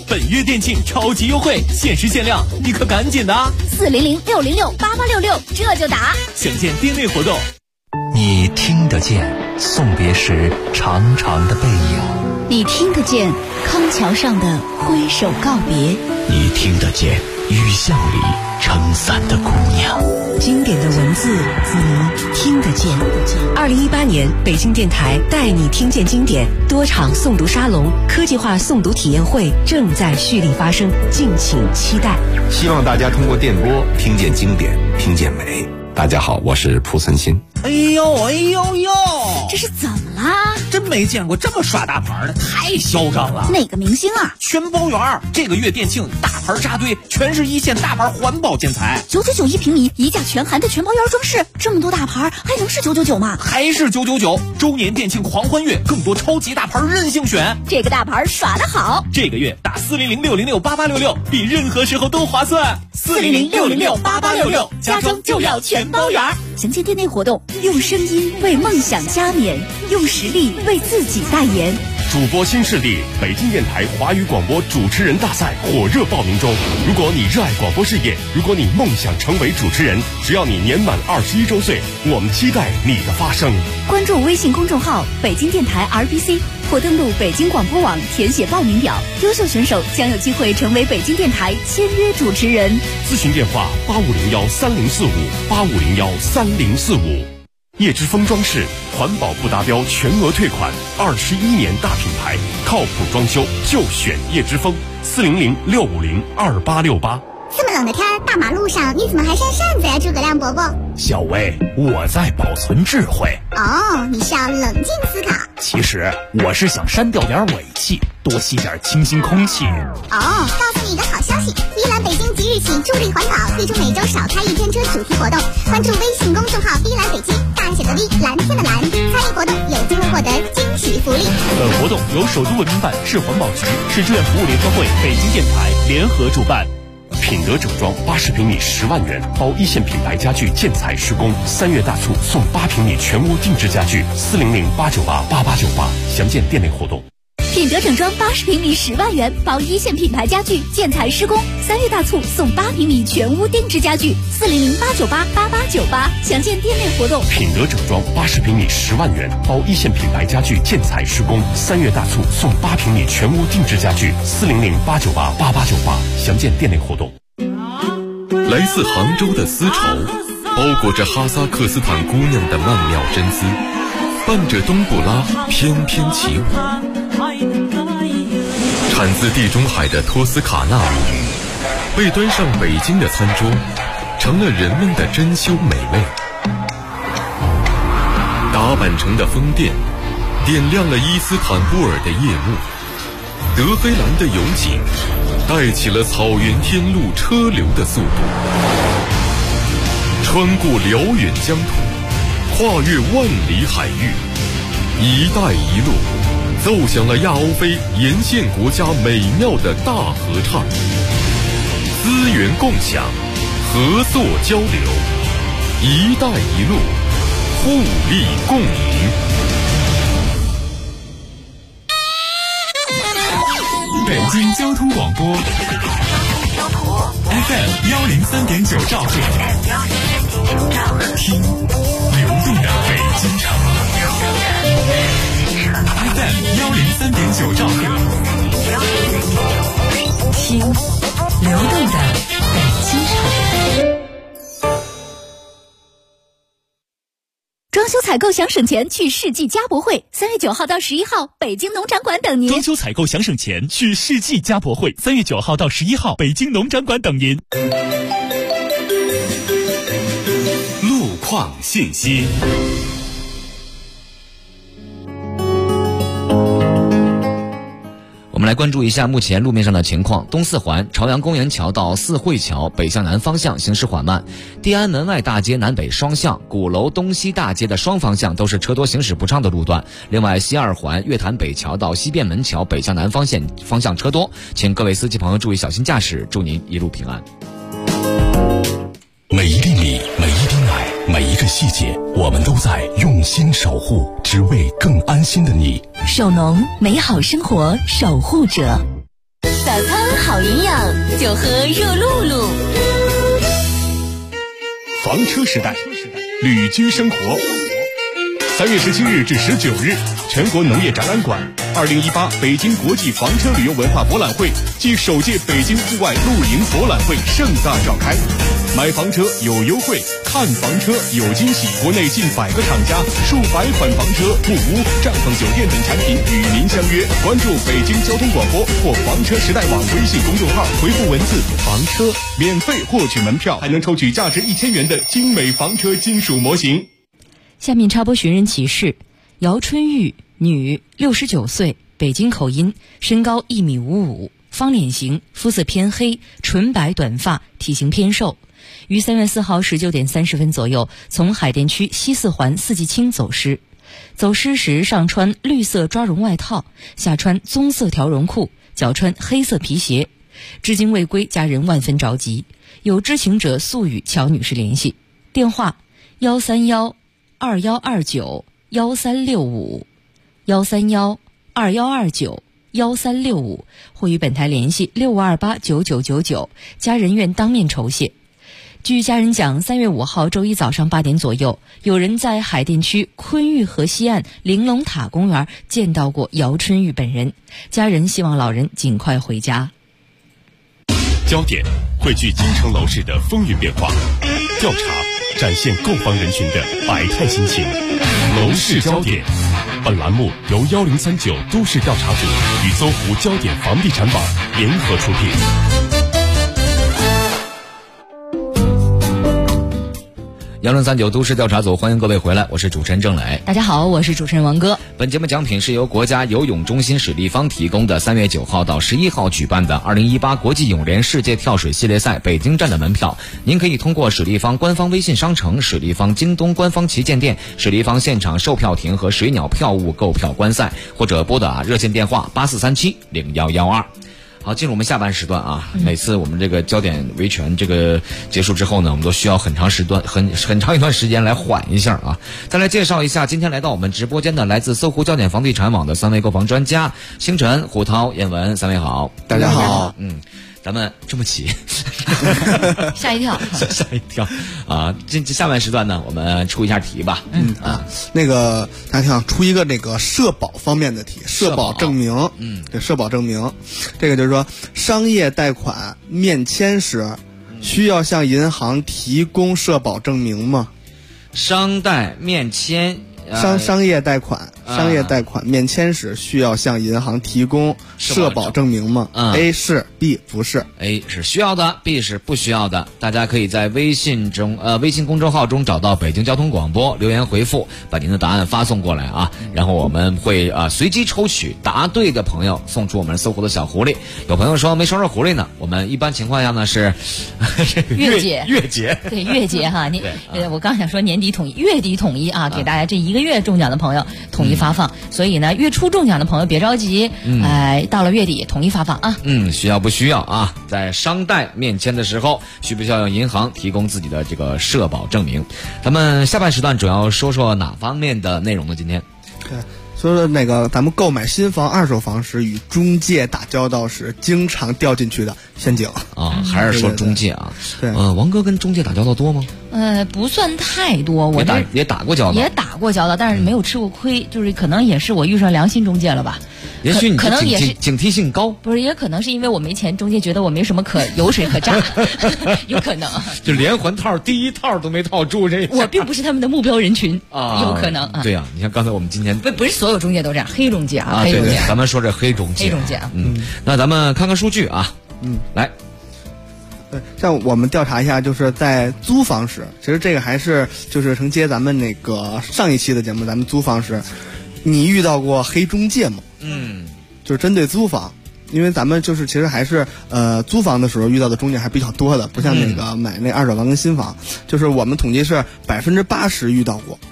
本月店庆超级优惠，限时限量，你可赶紧的 ！400-606-8866，这就打。 详见店内活动。 你听得见送别时长长的背影， 你听得见康桥上的挥手告别， 你听得见雨巷里撑伞的姑娘。 经典的文字，你听得见。2018年，北京电台带你听见经典多场诵读沙龙、科技化诵读体验会正在蓄力发生，敬请期待。 希望大家通过电波听见经典，听见美。大家好，我是蒲森新。 哎呦， 这是怎么啦？ 真没见过这么耍大牌的，太嚣张了。 哪个明星啊？ 全包圆，这个月店庆大牌扎堆，全是一线大牌环保建材 ，999一平米，一价全含的全包圆装饰，这么多大牌还能是999吗？ 还是999。周年店庆狂欢月，更多超级大牌任性选， 这个大牌耍得好。 这个月打400-606-8866，比任何时候都划算。 400-606-8866，家装就要全包圆。详见店内活动，用声音为梦想加冕，用实力为自己代言。 主播新势力北京电台华语广播主持人大赛火热报名中。如果你热爱广播事业，如果你梦想成为主持人，只要你年满21周岁，我们期待你的发声。 关注微信公众号北京电台 RBC， 或登录北京广播网填写报名表，优秀选手将有机会成为北京电台签约主持人。 咨询电话85013045，85013045。叶之峰装饰，环保不达标全额退款，21年大品牌，靠谱装修就选叶之峰。400-650-2868。 这么冷的天儿，大马路上你怎么还扇扇子呀，诸葛亮伯伯？ 小薇，我在保存智慧。 哦，你是要冷静思考。 其实我是想删掉点尾气，多吸点清新空气。 哦，告诉你一个好消息，碧蓝北京即日起助力环保，推出每周少开一天车主题活动。关注微信公众号碧蓝北京，大写的 V， 蓝天的蓝，参与活动有机会获得惊喜福利。 本活动由首都文明办、市环保局、市志愿服务联合会、北京电台联合主办。 品德整装80平米10万元，包一线品牌家具建材施工，3月大促送8平米全屋定制家具，400-898-8898，详见店内活动。 品德整装80平米10万元，包一线品牌家具建材施工，3月大促送8平米全屋定制家具，400-898-8898，详见店内活动。 品德整装80平米10万元，包一线品牌家具建材施工，3月大促送8平米全屋定制家具，400-898-8898，详见店内活动。 来自杭州的丝绸，包裹着哈萨克斯坦姑娘的曼妙真姿，伴着冬不拉翩翩起舞。产自地中海的托斯卡纳乳鱼，被端上北京的餐桌，成了人们的珍馐美味。打扮成的风电，点亮了伊斯坦布尔的夜幕。德黑兰的油井，带起了草原天路车流的速度。穿过辽远疆土，跨越万里海域，一带一路奏响了亚欧非沿线国家美妙的大合唱。资源共享，合作交流，一带一路，互利共赢。 北京交通广播 FM 103.9兆赫，听流动的北京城。FM 103.9兆赫， 听流动的北京城。 装修采购想省钱，去世纪家博会，3月9号到11号，北京农展馆等您。 装修采购想省钱，去世纪家博会，3月9号到11号，北京农展馆等您。 路况信息。 我们来关注一下目前路面上的情况。东四环朝阳公园桥到四惠桥北向南方向行驶缓慢，地安门外大街南北双向、鼓楼东西大街的双方向都是车多行驶不畅的路段。另外，西二环月坛北桥到西便门桥北向南方向车多，请各位司机朋友注意小心驾驶，祝您一路平安。 每一厘米，每一丁奶，每一个细节，我们都在用心守护，只为更安心的你。 首农美好生活守护者。 早操好营养就喝热露露。 房车时代，旅居生活。3月17日至19日，全国农业展览馆2018北京国际房车旅游文化博览会暨首届北京户外露营博览会盛大召开。买房车有优惠，看房车有惊喜。国内近100个厂家、数百款房车、木屋、帐篷酒店等产品与您相约。关注北京交通广播或房车时代网微信公众号，回复文字“房车”，免费获取门票，还能抽取价值1000元的精美房车金属模型。 下面插播寻人启事：姚春玉，女，69岁，北京口音，身高1.55米，方脸型，肤色偏黑，纯白短发，体型偏瘦。于3月4号19点30分左右，从海淀区西四环四季青走失。走失时上穿绿色抓绒外套，下穿棕色条绒裤，脚穿黑色皮鞋。至今未归，家人万分着急。有知情者速与乔女士联系，电话131216365，13121291365，或与本台联系65289999，家人愿当面酬谢。据家人讲，3月5号周一早上8点左右，有人在海淀区昆玉河西岸玲珑塔公园见到过姚春玉本人，家人希望老人尽快回家。 焦点汇聚京城楼市的风云变化，调查展现购房人群的百态心情。楼市焦点，本栏目由1039都市调查组与搜狐焦点房地产网联合出品。 1039都市调查组，欢迎各位回来，我是主持人郑磊。 大家好，我是主持人王哥。 本节目奖品是由国家游泳中心史立方提供的3月9号到11号举办的2018国际泳联世界跳水系列赛北京站的门票，您可以通过史立方官方微信商城、史立方京东官方旗舰店、史立方现场售票亭和水鸟票务购票观赛，或者拨打热线电话84370112。好，进入我们下半时段啊。每次我们这个焦点维权这个结束之后呢，我们都需要很长一段时间来缓一下啊。再来介绍一下今天来到我们直播间的来自搜狐焦点房地产网的3位购房专家：星辰、胡涛、燕文。3位好。 大家好。 咱们这么齐， 吓一跳， 吓一跳啊！这下半时段呢，我们出一下题吧。 那个大家听，出一个那个社保方面的题，社保证明。对，社保证明，这个就是说，商业贷款面签时，需要向银行提供社保证明吗？ 商贷面签。 商业贷款面签时需要向银行提供社保证明吗？A 是 ，B 不是。 A 是需要的 ，B 是不需要的。大家可以在微信公众号中找到北京交通广播，留言回复，把您的答案发送过来啊。然后我们会随机抽取答对的朋友，送出我们搜狐的小狐狸。有朋友说没收着狐狸呢，我们一般情况下呢是月结，对，月结哈。我刚想说年底统一，月底统一啊，给大家这一个月中奖的朋友统一发放。所以呢，月初中奖的朋友别着急，到了月底统一发放啊。 需要不需要啊？在商贷面签的时候，需不需要向银行提供自己的这个社保证明？咱们下半时段主要说说哪方面的内容呢？今天， 所以说那个咱们购买新房、二手房时与中介打交道时，经常掉进去的陷阱啊，还是说中介啊？ 对， 王哥跟中介打交道多吗？ 不算太多，我也打过交道， 但是没有吃过亏，就是可能也是我遇上良心中介了吧。 也许你可能也是警惕性高， 不是，也可能是因为我没钱，中介觉得我没什么油水可榨，有可能就连环套第一套都没套住，这我并不是他们的目标人群啊，有可能啊。 对呀，你看刚才我们今天不是所有中介都这样，黑中介啊， 黑中介，咱们说这黑中介，那咱们看看数据啊，来。 对，像我们调查一下，就是在租房时，其实这个还是就是承接咱们那个上一期的节目，咱们租房时，你遇到过黑中介吗？就是针对租房，因为咱们就是其实还是租房的时候遇到的中介还比较多的，不像那个买那二手房跟新房，就是我们统计是80%遇到过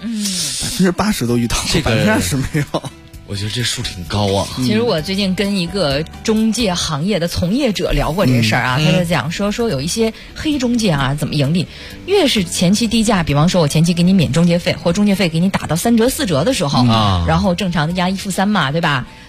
，80%都遇到过，20%没有。 我觉得这数挺高啊。 其实我最近跟一个中介行业的从业者聊过这事儿啊，他就讲说有一些黑中介啊怎么盈利，越是前期低价，比方说我前期给你免中介费，或中介费给你打到3折4折的时候，然后正常的押1付3嘛，对吧？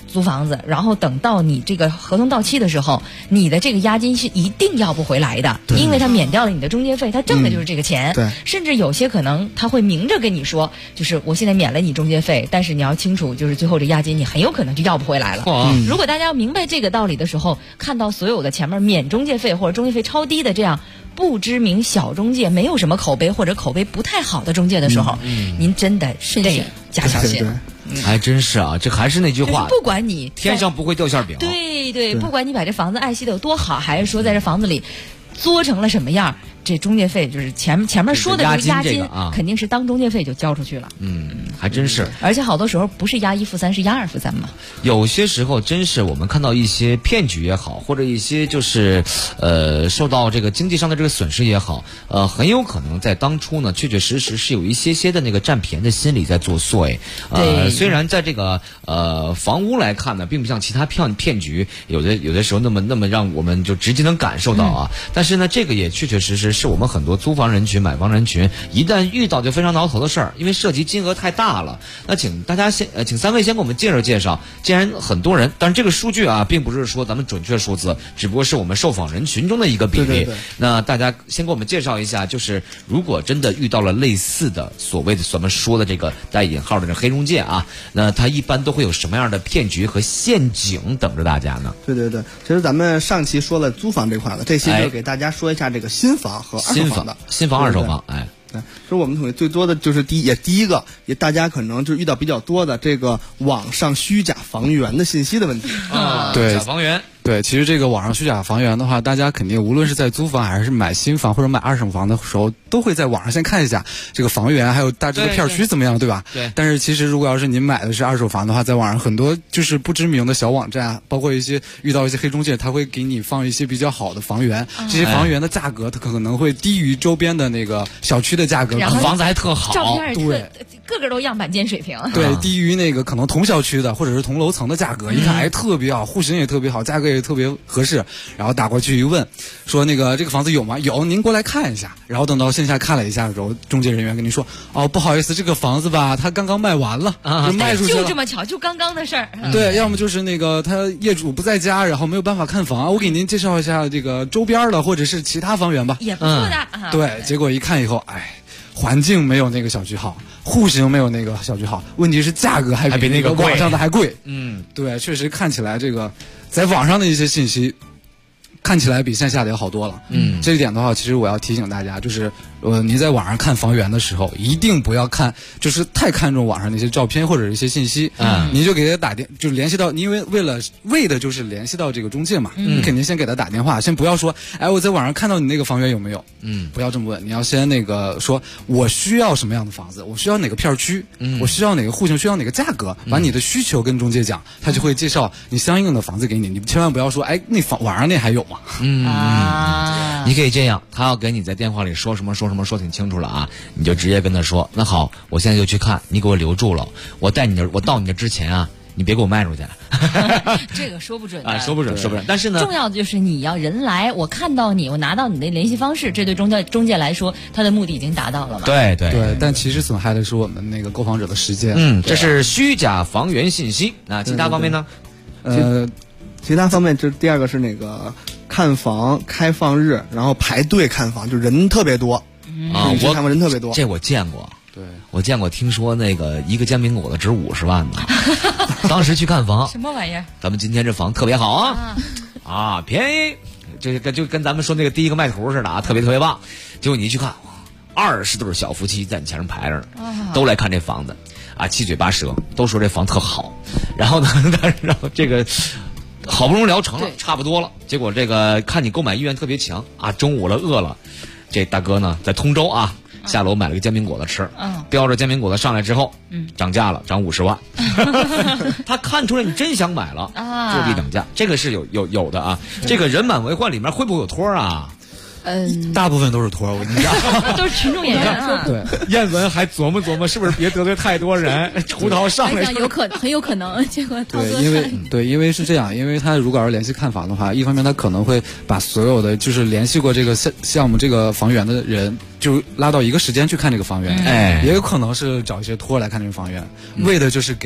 租房子，然后等到你这个合同到期的时候，你的这个押金是一定要不回来的，因为他免掉了你的中介费，他挣的就是这个钱。 对， 甚至有些可能他会明着跟你说，就是我现在免了你中介费，但是你要清楚，就是最后这押金你很有可能就要不回来了。如果大家要明白这个道理的时候，看到所有的前面免中介费或者中介费超低的这样不知名小中介，没有什么口碑或者口碑不太好的中介的时候，您真的是得加小心。 还真是啊，这还是那句话， 不管你天上不会掉馅饼。 对，不管你把这房子爱惜的有多好，还是说在这房子里作成了什么样，这中介费就是前面说的这个押金，肯定是当中介费就交出去了。 还真是。 而且好多时候不是押1付3，是押2付3嘛。 有些时候真是我们看到一些骗局也好，或者一些就是受到这个经济上的这个损失也好，很有可能在当初呢，确确实实是有一些的那个占便宜的心理在作祟。虽然在这个房屋来看呢，并不像其他骗局有的时候那么让我们就直接能感受到啊，但是呢，这个也确确实实是我们很多租房人群、买房人群一旦遇到就非常挠头的事儿，因为涉及金额太大了。那请大家请三位先给我们介绍，既然很多人，但是这个数据啊，并不是说咱们准确数字，只不过是我们受访人群中的一个比例。对。那大家先给我们介绍一下，就是如果真的遇到了类似的所谓的咱们说的这个带引号的这黑中介啊，那它一般都会有什么样的骗局和陷阱等着大家呢？ 对，其实咱们上期说了租房这块了，这期就给大家说一下这个新房和二手房的。 新房二手房， 对，所以我们统计最多的就是第一个，也大家可能就遇到比较多的这个网上虚假房源的信息的问题对，假房源。 对，其实这个网上虚假房源的话，大家肯定无论是在租房还是买新房或者买二手房的时候，都会在网上先看一下这个房源，还有大致的片区怎么样，对吧？对。但是其实如果要是您买的是二手房的话，在网上很多就是不知名的小网站，包括遇到一些黑中介，他会给你放一些比较好的房源，这些房源的价格它可能会低于周边的那个小区的价格， 然后房子还特好， 照片对， 个个都样板间水平。 对，低于那个可能同小区的或者是同楼层的价格，一看哎特别好，户型也特别好，价格也特别合适。然后打过去一问，说那个这个房子有吗？有，您过来看一下。然后等到线下看了一下的时候，中介人员跟您说，哦，不好意思，这个房子吧，它刚刚卖完了，就卖出去了。 就这么巧，就刚刚的事儿。 对，要么就是那个他业主不在家，然后没有办法看房。我给您介绍一下这个周边的或者是其他房源吧。 也不错的。 对，结果一看以后，哎，环境没有那个小区好，户型没有那个小区好，问题是价格还比那个网上的还贵。对，确实看起来这个在网上的一些信息看起来比线下的要好多了。这一点的话，其实我要提醒大家，就是您在网上看房源的时候，一定不要看，就是太看重网上那些照片或者一些信息。您就给他就联系到，因为为的就是联系到这个中介嘛。你肯定先给他打电话，先不要说，哎，我在网上看到你那个房源有没有？不要这么问，你要先那个说，我需要什么样的房子，我需要哪个片区，我需要哪个户型，需要哪个价格，把你的需求跟中介讲，他就会介绍你相应的房子给你。你千万不要说，哎，那网上那还有吗？ 你可以这样，他要给你在电话里说什么说挺清楚了啊，你就直接跟他说，那好，我现在就去看，你给我留住了，我到你那之前啊，你别给我卖出去。 这个说不准啊，说不准。但是呢， 重要的就是你要人来，我看到你，我拿到你的联系方式，这对中介来说，他的目的已经达到了嘛。 对，但其实损害的是我们那个购房者的时间。 这是虚假房源信息。那其他方面呢？ 其他方面，这第二个是那个看房开放日，然后排队看房，就人特别多。看房人特别多， 这我见过。对，我见过，听说那个一个煎饼果子值50万呢。当时去看房， 什么玩意儿？ 咱们今天这房特别好啊，便宜，就跟咱们说那个第一个卖图似的啊，特别棒。结果你一去看，20对小夫妻在你前面排着，都来看这房子啊，七嘴八舌都说这房特好。然后呢，然后这个好不容易聊成了，差不多了，结果这个看你购买意愿特别强啊，中午了饿了，这大哥呢在通州啊。下楼买了个煎饼果子吃，标着煎饼果子上来之后，涨价了，涨50万。他看出来你真想买了，就地涨价，这个是有的啊。这个人满为患里面会不会有托啊？ 大部分都是托，我跟你讲， 都是群众演员啊。 对， 燕文还琢磨琢磨，是不是别得罪太多人，出逃上来。 很有可能，结果因为是这样，因为他如果要是联系看房的话，一方面他可能会把所有的就是联系过这个项目这个房源的人就拉到一个时间去看这个房源，也有可能是找一些托来看这个房源，为的就是给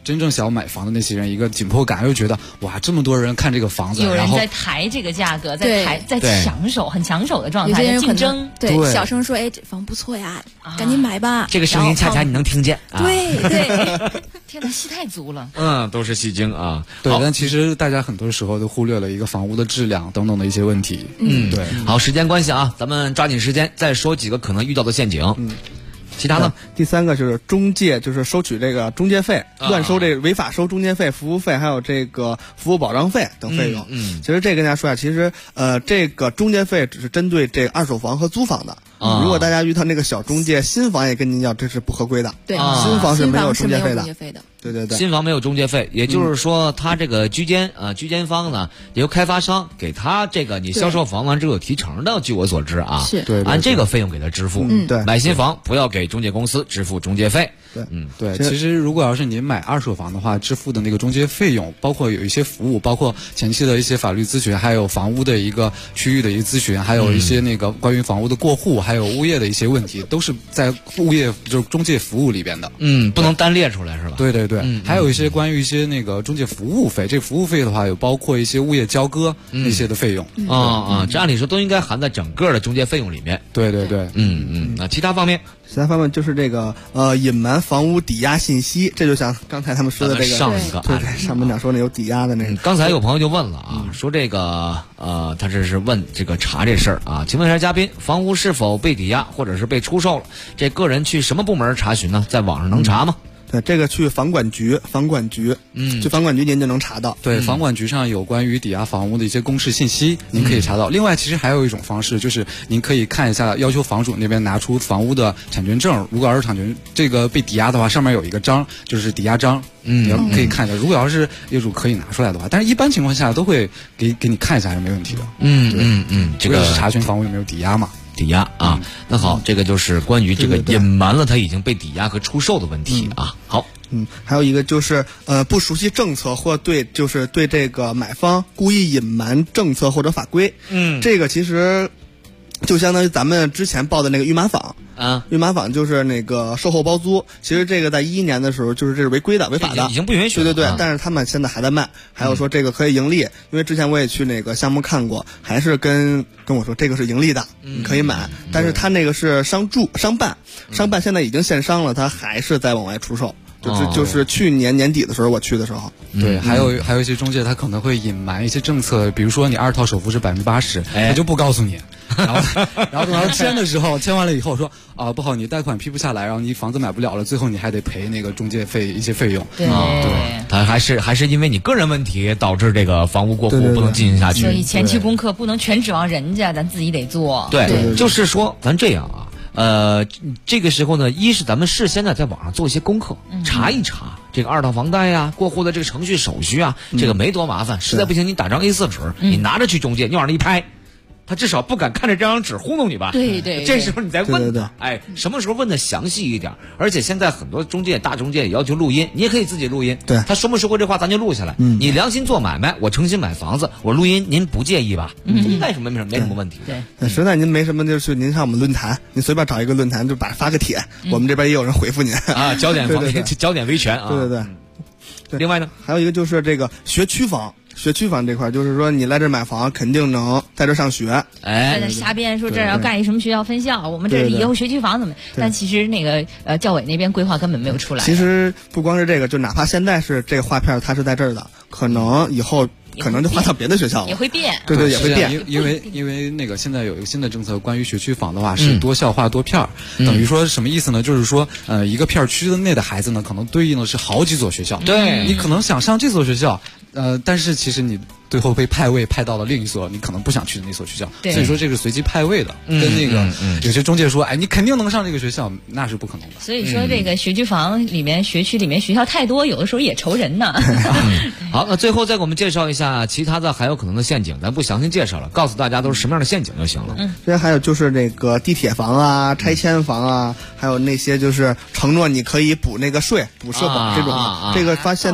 真正想要买房的那些人一个紧迫感，又觉得哇，这么多人看这个房子， 有人然后在抬这个价格，在抢手，很抢手的状态，在竞争。 对，小声说：“哎，这房不错呀，赶紧买吧。” 这个声音恰恰你能听见。 对， 天哪，戏太足了。 都是戏精啊。 对，但其实大家很多时候都忽略了一个房屋的质量等等的一些问题。对。 好，时间关系啊，咱们抓紧时间再说几个可能遇到的陷阱。其他呢？ 第三个就是中介，就是收取这个中介费，乱收这个违法收中介费、服务费，还有这个服务保障费等费用。其实这跟大家说啊，其实这个中介费只是针对这个二手房和租房的。如果大家遇到那个小中介，新房也跟您要，这是不合规的。 对， 新房是没有中介费的。对， 新房没有中介费，也就是说，他这个居间方呢，由开发商给他这个你销售房完之后有提成的，据我所知啊， 是对， 按这个费用给他支付。 对， 买新房不要给中介公司支付中介费。 对，其实如果要是你买二手房的话，支付的那个中介费用，包括有一些服务，包括前期的一些法律咨询，还有房屋的一个区域的一个咨询，还有一些那个关于房屋的过户，还有物业的一些问题，都是在物业就是中介服务里边的。 不能单列出来是吧？ 对，还有一些关于一些那个中介服务费，这服务费的话有包括一些物业交割那些的费用。 这按理说都应该含在整个的中介费用里面。 对。 那其他方面就是这个隐瞒房屋抵押信息，这就像刚才他们说的这个上一个对上半场说的有抵押的那个。 刚才有朋友就问了啊，说这个他这是问这个查这事儿啊，请问一下嘉宾，房屋是否被抵押或者是被出售了？这个人去什么部门查询呢？在网上能查吗？ 对，这个去房管局，去房管局您就能查到。 对，房管局上有关于抵押房屋的一些公示信息，您可以查到。另外，其实还有一种方式，就是您可以看一下，要求房主那边拿出房屋的产权证。如果要是产权这个被抵押的话，上面有一个章，就是抵押章。你可以看一下。如果要是业主可以拿出来的话，但是一般情况下都会给你看一下是没问题的。这个是查询房屋有没有抵押嘛？ 抵押啊，那好，这个就是关于这个隐瞒了他已经被抵押和出售的问题啊。好， 还有一个就是不熟悉政策或对这个买方故意隐瞒政策或者法规。这个其实就相当于咱们之前报的那个预码坊。预码坊就是那个售后包租，其实这个在2011年的时候就是这是违规的、违法的， 已经不允许了。 对，但是他们现在还在卖。还有说这个可以盈利，因为之前我也去那个项目看过，还是跟我说这个是盈利的，你可以买。但是他那个是商办现在已经线商了，他还是在往外出售。就是去年年底的时候我去的时候。 对，还有一些中介他可能会隐瞒一些政策，比如说你2套首付是80%，他就不告诉你。然后等到签的时候，签完了以后说不好，你贷款批不下来，然后你房子买不了了，最后你还得赔那个中介费一些费用。 对， 他还是因为你个人问题导致这个房屋过户不能进行下去。 所以前期功课不能全指望人家，咱自己得做。 对，就是说咱这样啊。这个时候呢，一是咱们事先呢在网上做一些功课，查一查这个2套房贷呀、过户的这个程序手续啊，这个没多麻烦。实在不行，你打张A4纸，你拿着去中介，你往上一拍，他至少不敢看着这张纸糊弄你吧？ 对， 这时候你再问他，什么时候问的详细一点？而且现在很多中介、大中介也要求录音，你也可以自己录音。 对， 他说没说过这话，咱就录下来。你良心做买卖，我诚心买房子，我录音，您不介意吧？应该是没什么问题。 对，实在您没什么，就是您上我们论坛，您随便找一个论坛就发个帖，我们这边也有人回复您啊。焦点方面，焦点维权啊。 对。 另外呢， 还有一个就是这个学区房这块，就是说你来这买房肯定能在这上学。 在瞎编说这儿要盖一什么学校分校，我们这以后学区房怎么？但其实那个教委那边规划根本没有出来。 其实不光是这个，就哪怕现在是这个划片它是在这儿的，可能以后可能就划到别的学校了， 也会变。 对，也会变。 因为那个现在有一个新的政策，关于学区房的话是多校划多片儿，等于说什么意思呢？就是说一个片区内的孩子呢，可能对应的是好几所学校。 对， 你可能想上这所学校，但是其实你最后被派位派到了另一所你可能不想去的那所学校，所以说这个随机派位的，跟那个有些中介说，你肯定能上这个学校，那是不可能的。 所以说这个学区房里面、学区里面学校太多，有的时候也愁人呢。 好，那最后再给我们介绍一下其他的还有可能的陷阱，咱不详细介绍了，告诉大家都是什么样的陷阱就行了。 这还有就是那个地铁房啊、拆迁房啊，还有那些就是承诺你可以补那个税、补社保这种，这个现在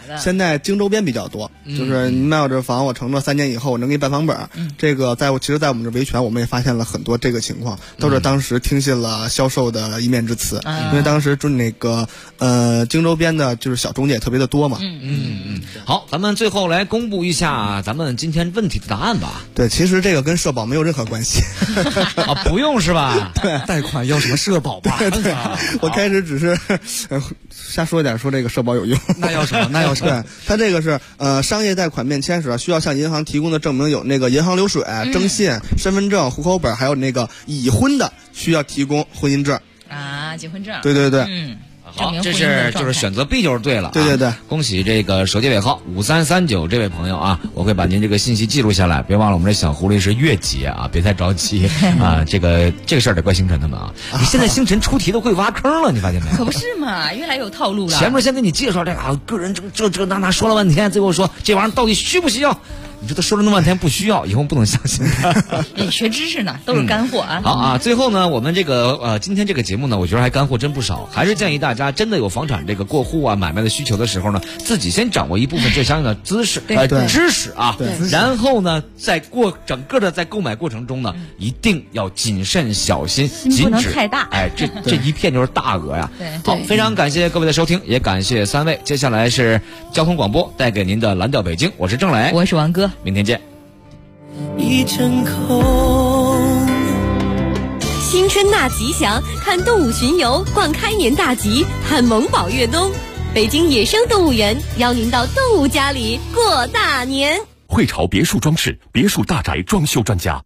现在京周边比较多，就是你买我这房，我承诺3年以后我能给你办房本。这个其实在我们这维权，我们也发现了很多这个情况，都是当时听信了销售的一面之词，因为当时就那个京周边的就是小中介特别的多嘛。 好，咱们最后来公布一下咱们今天问题的答案吧。 对，其实这个跟社保没有任何关系啊，不用是吧？ 对， 贷款要什么社保吧？ 对，我开始只是瞎说点，说这个社保有用。 那要什么？那要什么？ 对，它这个是商业贷款面签时需要向银行提供的证明有那个银行流水、征信、身份证、户口本，还有那个已婚的需要提供婚姻证啊，结婚证。 对对对， 好，这是就是选择 B 就是对了。 对对对， 恭喜这个手机尾号5339这位朋友啊，我会把您这个信息记录下来。别忘了我们这小狐狸是月结啊，别太着急啊。这个事儿得怪星辰他们啊。你现在星辰出题都会挖坑了，你发现没有？ 可不是嘛，越来越有套路了。 前面先给你介绍这个个人这那说了半天，最后说这玩意儿到底需不需要？你说他说了那么半天不需要，以后不能相信他。 也学知识呢，都是干货啊。 好啊，最后呢，我们这个今天这个节目呢，我觉得还干货真不少，还是建议大家真的有房产这个过户啊、买卖的需求的时候呢，自己先掌握一部分这相应的知识啊，然后呢，在整个的在购买过程中呢，一定要谨慎小心， 心不能太大。 哎，这一片就是大鹅呀。 对， 好，非常感谢各位的收听，也感谢3位。接下来是交通广播带给您的蓝调北京，我是郑磊， 我是王哥。 明天见。 一阵空， 新春纳吉祥，看动物巡游，逛开年大吉，看萌宝越冬。北京野生动物园邀您到动物家里过大年。 汇潮别墅装饰，别墅大宅装修专家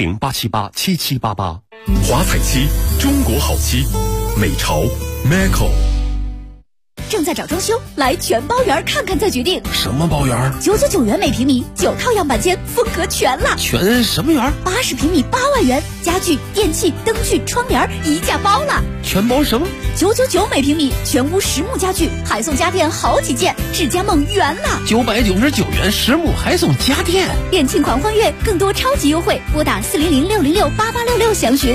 ，400-878-7788。华彩漆，中国好漆，美潮 Maco。 正在找装修，来全包园看看再决定。 什么包园 ？999元每平米，9套样板间，风格全了。 全什么园 ？80平米8万元，家具、电器、灯具、窗帘一价包了。 全包什么 ？999每平米，全屋实木家具，还送家电好几件，智家梦圆了。 999元实木还送家电， 店庆狂欢月，更多超级优惠，拨打400-606-8866详询。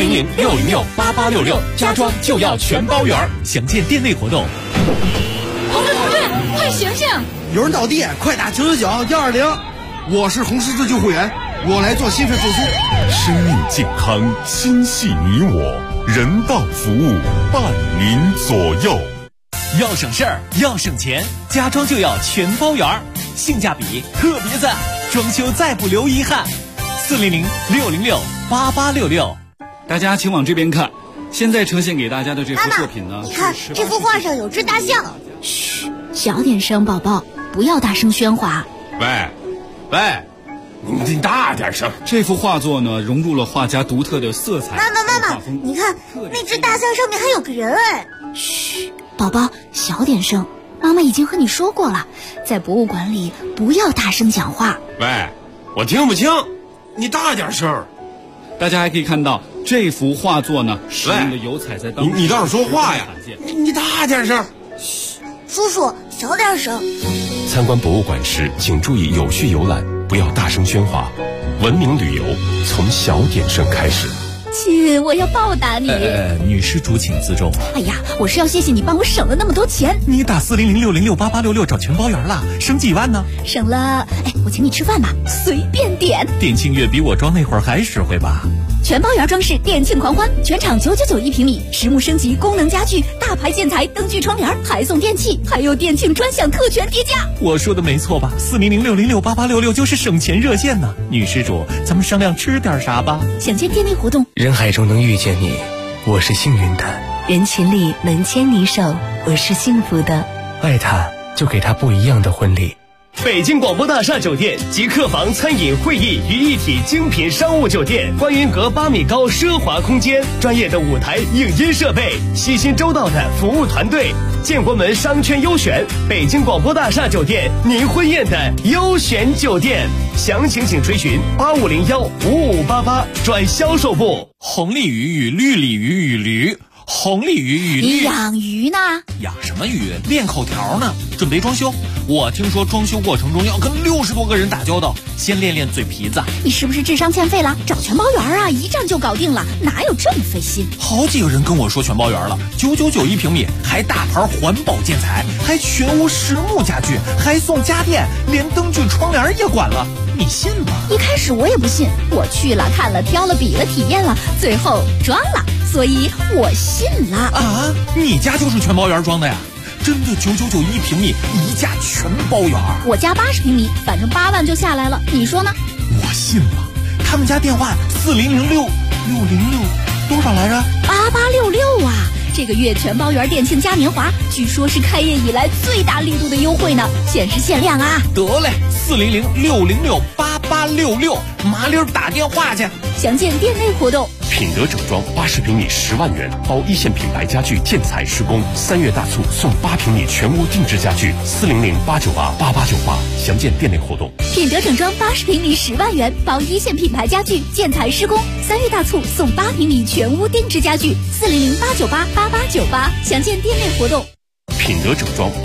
400-606-8866，家装就要全包圆。 详见店内活动。 同志，快醒醒！ 有人倒地，快打999-120。我是红十字救护员，我来做心肺复苏。 生命健康，心系你我，人道服务伴您左右。 要省事儿，要省钱，家装就要全包圆，性价比特别赞，装修再不留遗憾。400-606-8866。 大家请往这边看，现在呈现给大家的这幅作品呢， 你看这幅画上有只大象。 嘘，小点声，宝宝，不要大声喧哗。 喂，你大点声。 这幅画作呢，融入了画家独特的色彩。 妈妈，你看那只大象上面还有个人哎。 嘘，宝宝，小点声。妈妈已经和你说过了，在博物馆里不要大声讲话。 喂，我听不清，你大点声。 大家还可以看到这幅画作呢，使用的油彩在当你倒是说话呀！你大点声。 嘘，叔叔小点声。 参观博物馆时，请注意有序游览，不要大声喧哗。文明旅游从小点声开始。 亲，我要报答你。 女施主请自重。 哎呀，我是要谢谢你帮我省了那么多钱。 你打400-606-8866找全包圆了，省几万呢？ 省了，我请你吃饭吧，随便点。 店庆月比我装那会儿还实惠吧？ 全包圆装饰店庆狂欢，全场999一平米，实木升级，功能家具，大牌建材，灯具窗帘，还送电器，还有店庆专享特权叠加。 我说的没错吧？400-606-8866就是省钱热线呢。女施主，咱们商量吃点啥吧？ 想见店内活动。 人海中能遇见你，我是幸运的； 人群里能牵你手，我是幸福的。 爱他，就给他不一样的婚礼。 北京广播大厦酒店集客房、餐饮、会议于一体精品商务酒店，观云阁8米高奢华空间，专业的舞台影音设备，细心周到的服务团队，建国门商圈优选，北京广播大厦酒店您婚宴的优选酒店。详情请垂询8501-5588转销售部。 红鲤鱼与绿鲤鱼与驴， 红鲤鱼与你养鱼呢？ 养什么鱼？练口条呢，准备装修。我听说装修过程中要跟60多个人打交道，先练练嘴皮子。 你是不是智商欠费了？找全包园啊，一站就搞定了，哪有这么费心？ 好几个人跟我说全包园了，999平米，还大牌环保建材，还全屋实木家具，还送家电，连灯具窗帘也管了，你信吗？ 一开始我也不信，我去了看了挑了比了体验了，最后装了，所以我信了啊！你家就是全包园装的呀？真的999平米，一价全包园。 我家80平米，反正8万就下来了，你说呢？ 我信了。他们家电话4006多少来着 ？8866啊！这个月全包园店庆嘉年华，据说是开业以来最大力度的优惠呢，限时限量啊！ 得嘞，4006668866，麻溜打电话去。 详见店内活动。 品德整装80平米10万元，包一线品牌家具建材施工，3月大促送8平米全屋定制家具，400-898-8898，详见店内活动。 品德整装80平米10万元，包一线品牌家具建材施工，3月大促送8平米全屋定制家具，400-898-8898，详见店内活动。 品德整装